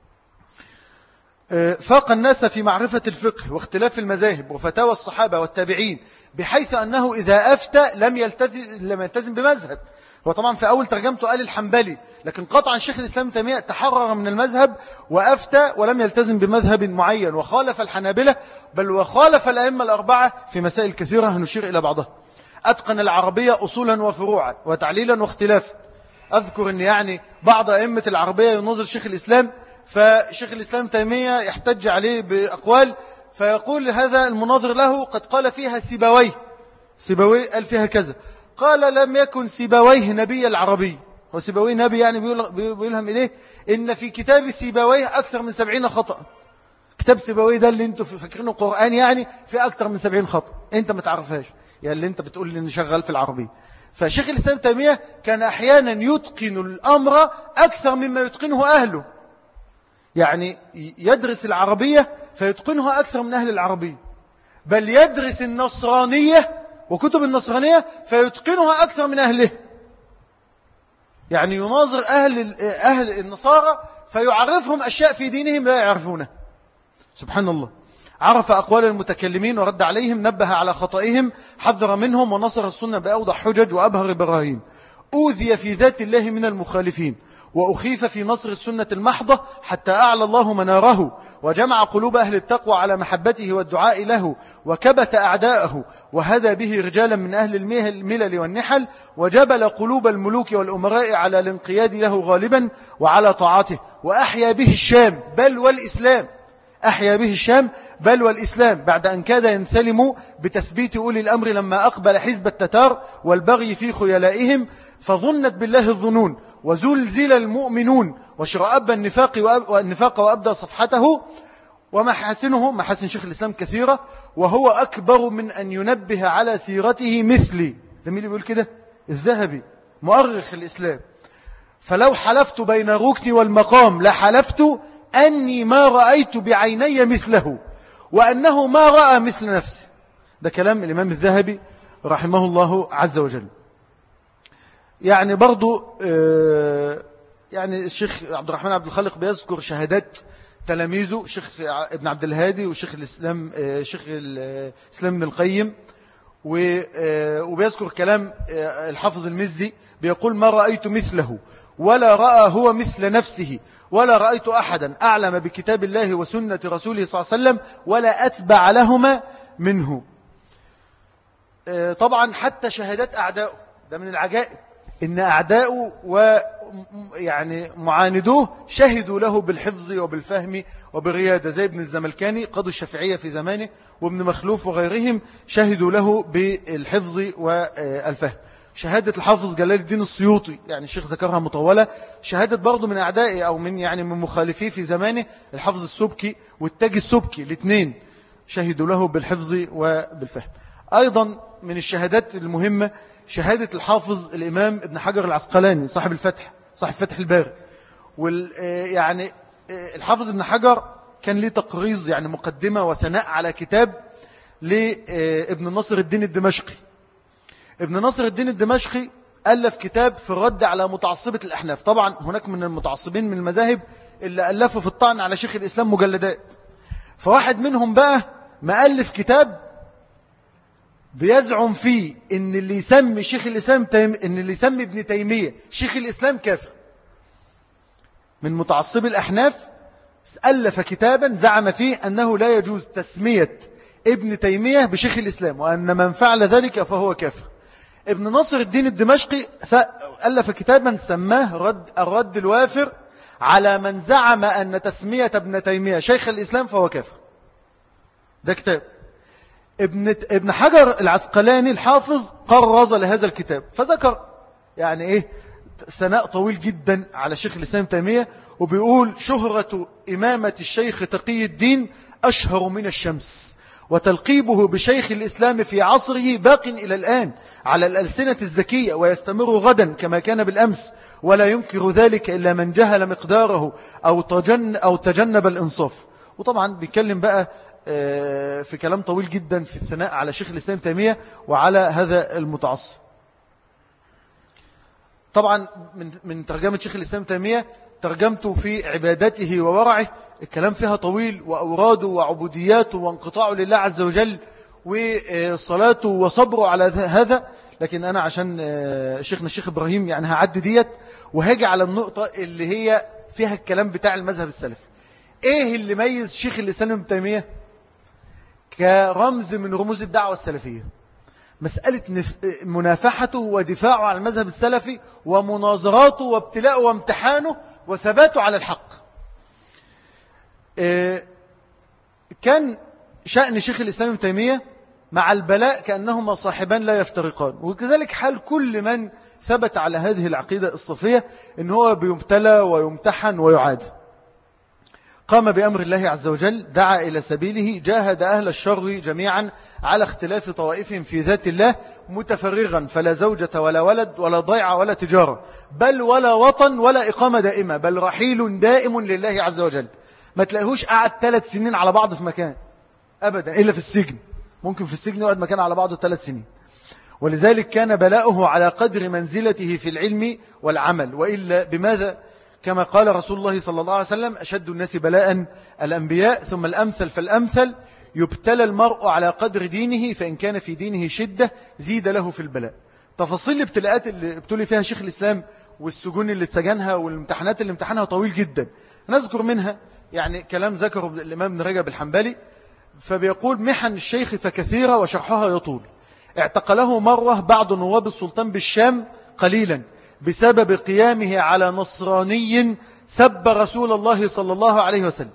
[SPEAKER 2] فاق الناس في معرفة الفقه واختلاف المذاهب وفتاوى الصحابة والتابعين، بحيث أنه إذا أفتى لم يلتزم بمذهب. هو طبعا في أول ترجمته قال الحنبلي، لكن قطعا شيخ الإسلام تيمية تحرر من المذهب وأفتى ولم يلتزم بمذهب معين، وخالف الحنابلة بل وخالف الأئمة الأربعة في مسائل كثيرة هنشير إلى بعضها. أتقن العربية أصولا وفروعا وتعليلا واختلافا. أذكر أن يعني بعض أئمة العربية ينظر شيخ الإسلام، فشيخ الإسلام تيمية يحتج عليه بأقوال، فيقول هذا المناظر له قد قال فيها سيبويه قال فيها كذا، قال لم يكن سيبويه نبي العربي. هو سيبويه نبي يعني بيلهم إليه إن في كتاب سيبويه أكثر من 70 خطأ. كتاب سيبويه ده اللي انتوا فاكرينه قرآن يعني في أكثر من 70 خطأ انت ما تعرفهاش، يعني اللي انت بتقول لي شغال في العربية. فشيخ الإسلام تيمية كان أحيانا يتقن الأمر أكثر مما يتقنه أهله، يعني يدرس العربية فيتقنها أكثر من أهل العربية، بل يدرس النصرانية وكتب النصرانية فيتقنها أكثر من أهله. يعني يناظر أهل النصارى فيعرفهم أشياء في دينهم لا يعرفونها. سبحان الله. عرف أقوال المتكلمين ورد عليهم، نبه على خطئهم، حذر منهم، ونصر السنة بأوضح حجج وأبهر براهين. أوذي في ذات الله من المخالفين، وأخيف في نصر السنة المحضة، حتى أعلى الله مناره، وجمع قلوب أهل التقوى على محبته والدعاء له، وكبت أعداءه، وهدى به رجالا من أهل الملل والنحل، وجبل قلوب الملوك والأمراء على الانقياد له غالبا وعلى طاعته، وأحيا به الشام بل والإسلام بعد أن كاد ينثلم بتثبيت أولي الأمر لما أقبل حزب التتار والبغي في خيلائهم، فظنت بالله الظنون وزلزل المؤمنون وشرأب النفاق وأبدى صفحته. ومحاسنه محاسن شيخ الإسلام كثيرة، وهو أكبر من أن ينبه على سيرته مثلي. ده مين اللي بيقول كده؟ الذهبي مؤرخ الإسلام. فلو حلفت بين الركن والمقام لحلفت أني ما رأيت بعيني مثله، وأنه ما رأى مثل نفسه. ده كلام الإمام الذهبي رحمه الله عز وجل. يعني برضو يعني الشيخ عبد الرحمن عبد الخالق بيذكر شهادات تلاميذه، الشيخ ابن عبد الهادي والشيخ الإسلام ابن القيم، وبيذكر كلام الحافظ المزي بيقول ما رأيت مثله ولا رأى هو مثل نفسه، ولا رأيت أحدا أعلم بكتاب الله وسنة رسوله صلى الله عليه وسلم ولا أتبع لهما منه. طبعا حتى شهادات أعدائه ده من العجائب، إن أعداؤه ويعني معاندوه شهدوا له بالحفظ وبالفهم وبالريادة، زي ابن الزملكاني قاضي الشافعية في زمانه وابن مخلوف وغيرهم شهدوا له بالحفظ والفهم. شهادة الحافظ جلال الدين السيوطي يعني الشيخ ذكرها مطولة، شهادة برضو من أعدائه أو من مخالفيه في زمانه الحافظ السبكي والتاج السبكي، الاثنين شهدوا له بالحفظ وبالفهم. أيضا من الشهادات المهمة شهادة الحافظ الإمام ابن حجر العسقلاني صاحب الفتح، صاحب فتح الباري. يعني الحافظ ابن حجر كان ليه تقريظ، يعني مقدمة وثناء على كتاب لابن ناصر الدين الدمشقي. ابن ناصر الدين الدمشقي ألف كتاب في الرد على متعصبة الأحناف. طبعا هناك من المتعصبين من المذاهب اللي ألفوا في الطعن على شيخ الإسلام مجلدات، فواحد منهم بقى مؤلف كتاب بيزعم فيه ان اللي يسمي شيخ الإسلام ان اللي يسمي ابن تيمية شيخ الإسلام كافر. من متعصب الأحناف ألف كتابا زعم فيه أنه لا يجوز تسمية ابن تيمية بشيخ الإسلام، وأن من فعل ذلك فهو كافر. ابن ناصر الدين الدمشقي ألف كتابا سماه الرد الوافر على من زعم أن تسمية ابن تيمية شيخ الإسلام فهو كافر. ده كتاب. ابن حجر العسقلاني الحافظ قرظ لهذا الكتاب، فذكر يعني ثناء طويل جدا على شيخ الإسلام تيمية، وبيقول: شهرة إمامة الشيخ تقي الدين أشهر من الشمس، وتلقيبه بشيخ الإسلام في عصره باق إلى الآن على الألسنة الزكية، ويستمر غدا كما كان بالأمس، ولا ينكر ذلك إلا من جهل مقداره أو تجنب الإنصاف. وطبعا بيتكلم بقى في كلام طويل جدا في الثناء على شيخ الإسلام تيمية وعلى هذا المتعصب. طبعا من ترجمة شيخ الإسلام تيمية ترجمته في عبادته وورعه، الكلام فيها طويل، وأوراده وعبودياته وانقطاعه لله عز وجل وصلاته وصبره على هذا. لكن أنا عشان شيخنا الشيخ إبراهيم يعني هعدي ديت وهاجي على النقطة اللي هي فيها الكلام بتاع المذهب السلفي. إيه اللي ميز شيخ الإسلام ابن تيمية كرمز من رموز الدعوة السلفية؟ مسألة منافحته ودفاعه على المذهب السلفي ومناظراته وابتلاءه وامتحانه وثباته على الحق. كان شأن شيخ الإسلام ابن تيمية مع البلاء كأنهما صاحبان لا يفترقان، وكذلك حال كل من ثبت على هذه العقيدة الصفية، إن هو بيمتلى ويمتحن ويعاد. قام بأمر الله عز وجل، دعا إلى سبيله، جاهد أهل الشر جميعا على اختلاف طوائفهم في ذات الله، متفرغا فلا زوجة ولا ولد ولا ضيعة ولا تجارة، بل ولا وطن ولا إقامة دائمة، بل رحيل دائم لله عز وجل. ما تلاقيهوش قعد 3 سنين على بعض في مكان أبدا إلا في السجن، ممكن في السجن يقعد مكان على بعضه 3 سنين. ولذلك كان بلاؤه على قدر منزلته في العلم والعمل، وإلا بماذا؟ كما قال رسول الله صلى الله عليه وسلم: أشد الناس بلاء الأنبياء ثم الأمثل فالأمثل، يبتلى المرء على قدر دينه، فإن كان في دينه شدة زيد له في البلاء. تفاصيل الابتلاءات اللي ابتلي فيها شيخ الإسلام والسجون اللي اتسجنها والامتحانات اللي امتحنها طويل جدا. نذكر منها يعني كلام ذكره الإمام ابن رجب الحنبلي، فبيقول: محن الشيخ فكثيرة وشرحها يطول. اعتقله مرة بعض نواب السلطان بالشام قليلا بسبب قيامه على نصراني سب رسول الله صلى الله عليه وسلم،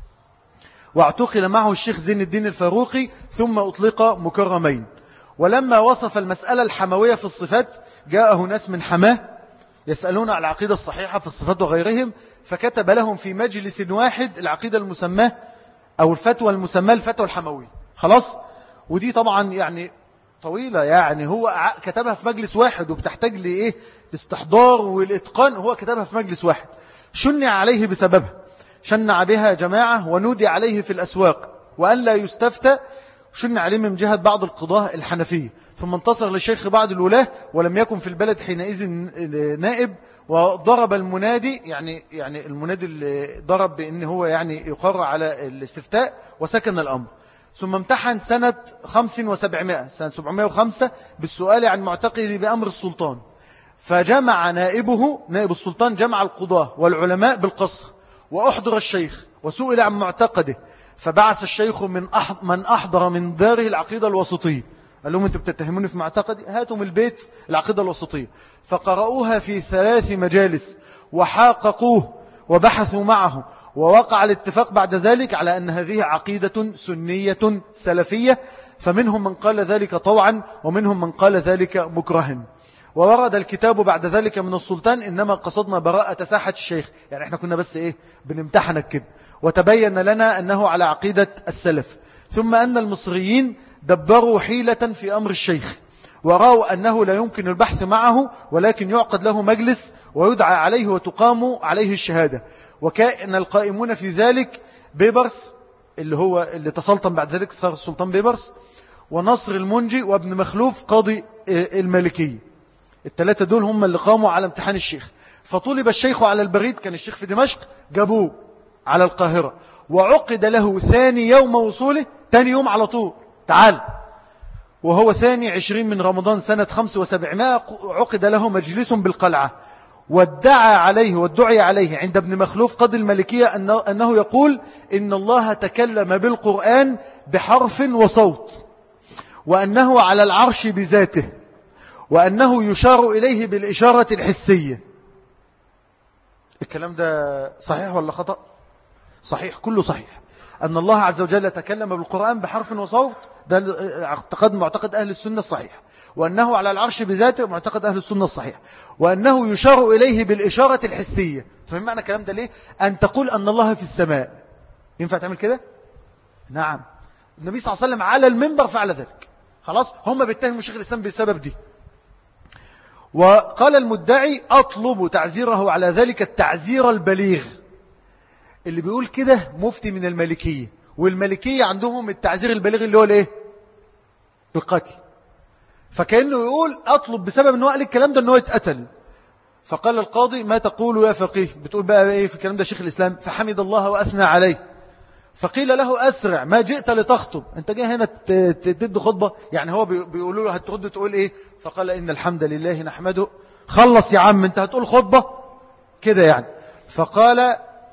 [SPEAKER 2] واعتقل معه الشيخ زين الدين الفاروقي، ثم أطلق مكرمين. ولما وصف المسألة الحموية في الصفات جاءه ناس من حماه يسألون على العقيدة الصحيحة في الصفات وغيرهم، فكتب لهم في مجلس واحد العقيدة المسماة أو الفتوى المسماة الفتوى الحموية. خلاص، ودي طبعا يعني طويلة، يعني هو كتبها في مجلس واحد وبتحتاج لإيه؟ الاستحضار والإتقان. هو كتبها في مجلس واحد، شنع عليه بسببها، شنع بها جماعة ونودي عليه في الأسواق، وأن لا يستفتى شنع عليه من جهة بعض القضاة الحنفية. ثم انتصر للشيخ بعض الولاة، ولم يكن في البلد حينئذ نائب، وضرب المنادي، يعني المنادي اللي ضرب بأن هو يعني يقر على الاستفتاء، وسكن الأمر. ثم امتحن سنة 5 و700 سنة 705 بالسؤال عن معتقده بأمر السلطان، فجمع نائبه نائب السلطان جمع القضاة والعلماء بالقصر، وأحضر الشيخ وسئل عن معتقده، فبعث الشيخ من أحضر من داره العقيدة الوسطية. قال لهم: أنتم بتتهموني في معتقدي؟ هاتوا من البيت العقيدة الوسطية. فقرأوها في 3 مجالس وحاققوه وبحثوا معه، ووقع الاتفاق بعد ذلك على أن هذه عقيدة سنية سلفية، فمنهم من قال ذلك طوعا ومنهم من قال ذلك مكرها. وورد الكتاب بعد ذلك من السلطان: إنما قصدنا براءة ساحة الشيخ، يعني احنا كنا بس بنمتحنك كده، وتبين لنا أنه على عقيدة السلف. ثم أن المصريين دبروا حيلة في أمر الشيخ، ورأوا أنه لا يمكن البحث معه، ولكن يعقد له مجلس ويدعى عليه وتقام عليه الشهادة. وكان القائمون في ذلك بيبرس اللي تسلطن بعد ذلك صار السلطان بيبرس، ونصر المنجي، وابن مخلوف قاضي المالكية. الثلاثة دول هم اللي قاموا على امتحان الشيخ. فطلب الشيخ على البريد، كان الشيخ في دمشق، جابوه على القاهرة، وعقد له ثاني يوم وصوله، ثاني يوم على طول تعال، وهو 22 من رمضان سنة 500 عقد له مجلس بالقلعة، وادعي عليه عند ابن مخلوف قاضي المالكية أنه يقول إن الله تكلم بالقرآن بحرف وصوت، وأنه على العرش بذاته، وأنه يشار إليه بالإشارة الحسية. الكلام ده صحيح ولا خطأ؟ صحيح، كله صحيح. أن الله عز وجل تكلم بالقرآن بحرف وصوت، ده معتقد أهل السنة الصحيح، وأنه على العرش بذاته معتقد أهل السنة الصحيح، وأنه يشار إليه بالإشارة الحسية. فهم معنى الكلام ده ليه؟ أن تقول أن الله في السماء، ينفع تعمل كده؟ نعم، النبي صلى الله عليه وسلم على المنبر فعل ذلك. خلاص، هم بيتهموا شيخ الإسلام بسبب دي. وقال المدعي أطلب تعزيره على ذلك التعزير البليغ. اللي بيقول كده مفتي من المالكية، والمالكية عندهم التعزير البليغ اللي هو الايه؟ القتل. فكأنه يقول أطلب بسبب أنه قال الكلام ده أنه يتقتل. فقال القاضي ما تقول يا فقيه؟ بتقول بقى ايه في الكلام ده شيخ الإسلام؟ فحمد الله وأثنى عليه. فقيل له أسرع، ما جئت لتخطب، أنت جاي هنا تدد خطبة؟ يعني هو بيقولوا له هترد تقول إيه؟ فقال إن الحمد لله نحمده. خلص يا عم، أنت هتقول خطبة كده يعني. فقال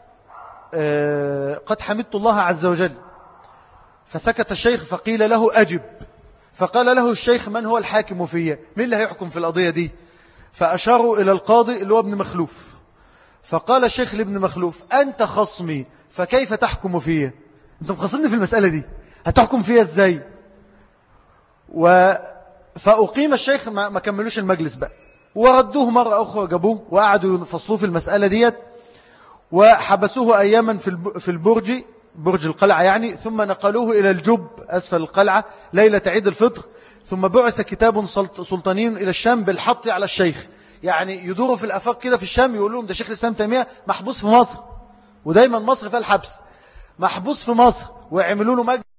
[SPEAKER 2] قد حمدت الله عز وجل. فسكت الشيخ، فقيل له أجب. فقال له الشيخ من هو الحاكم فيها؟ مين اللي هيحكم في القضية دي؟ فأشاروا إلى القاضي اللي هو ابن مخلوف. فقال الشيخ لابن مخلوف أنت خصمي فكيف تحكم فيها؟ أنت مخصمني في المسألة دي، هتحكم فيها إزاي؟ فأقيم الشيخ، ما كملوش المجلس بقى، وردوه مرة أخرى، جابوه وقعدوا يفصلوه في المسألة ديت، وحبسوه أياما في البرج، برج القلعة يعني، ثم نقلوه إلى الجب أسفل القلعة ليلة عيد الفطر. ثم بعث كتاب سلطانين إلى الشام بالحط على الشيخ، يعني يدوروا في الأفاق كده في الشام، يقول لهم ده شيخ الإسلام تيمية محبوس في مصر، ودايما مصر فيها الحبس، محبوس في مصر، ويعملوا له مجلس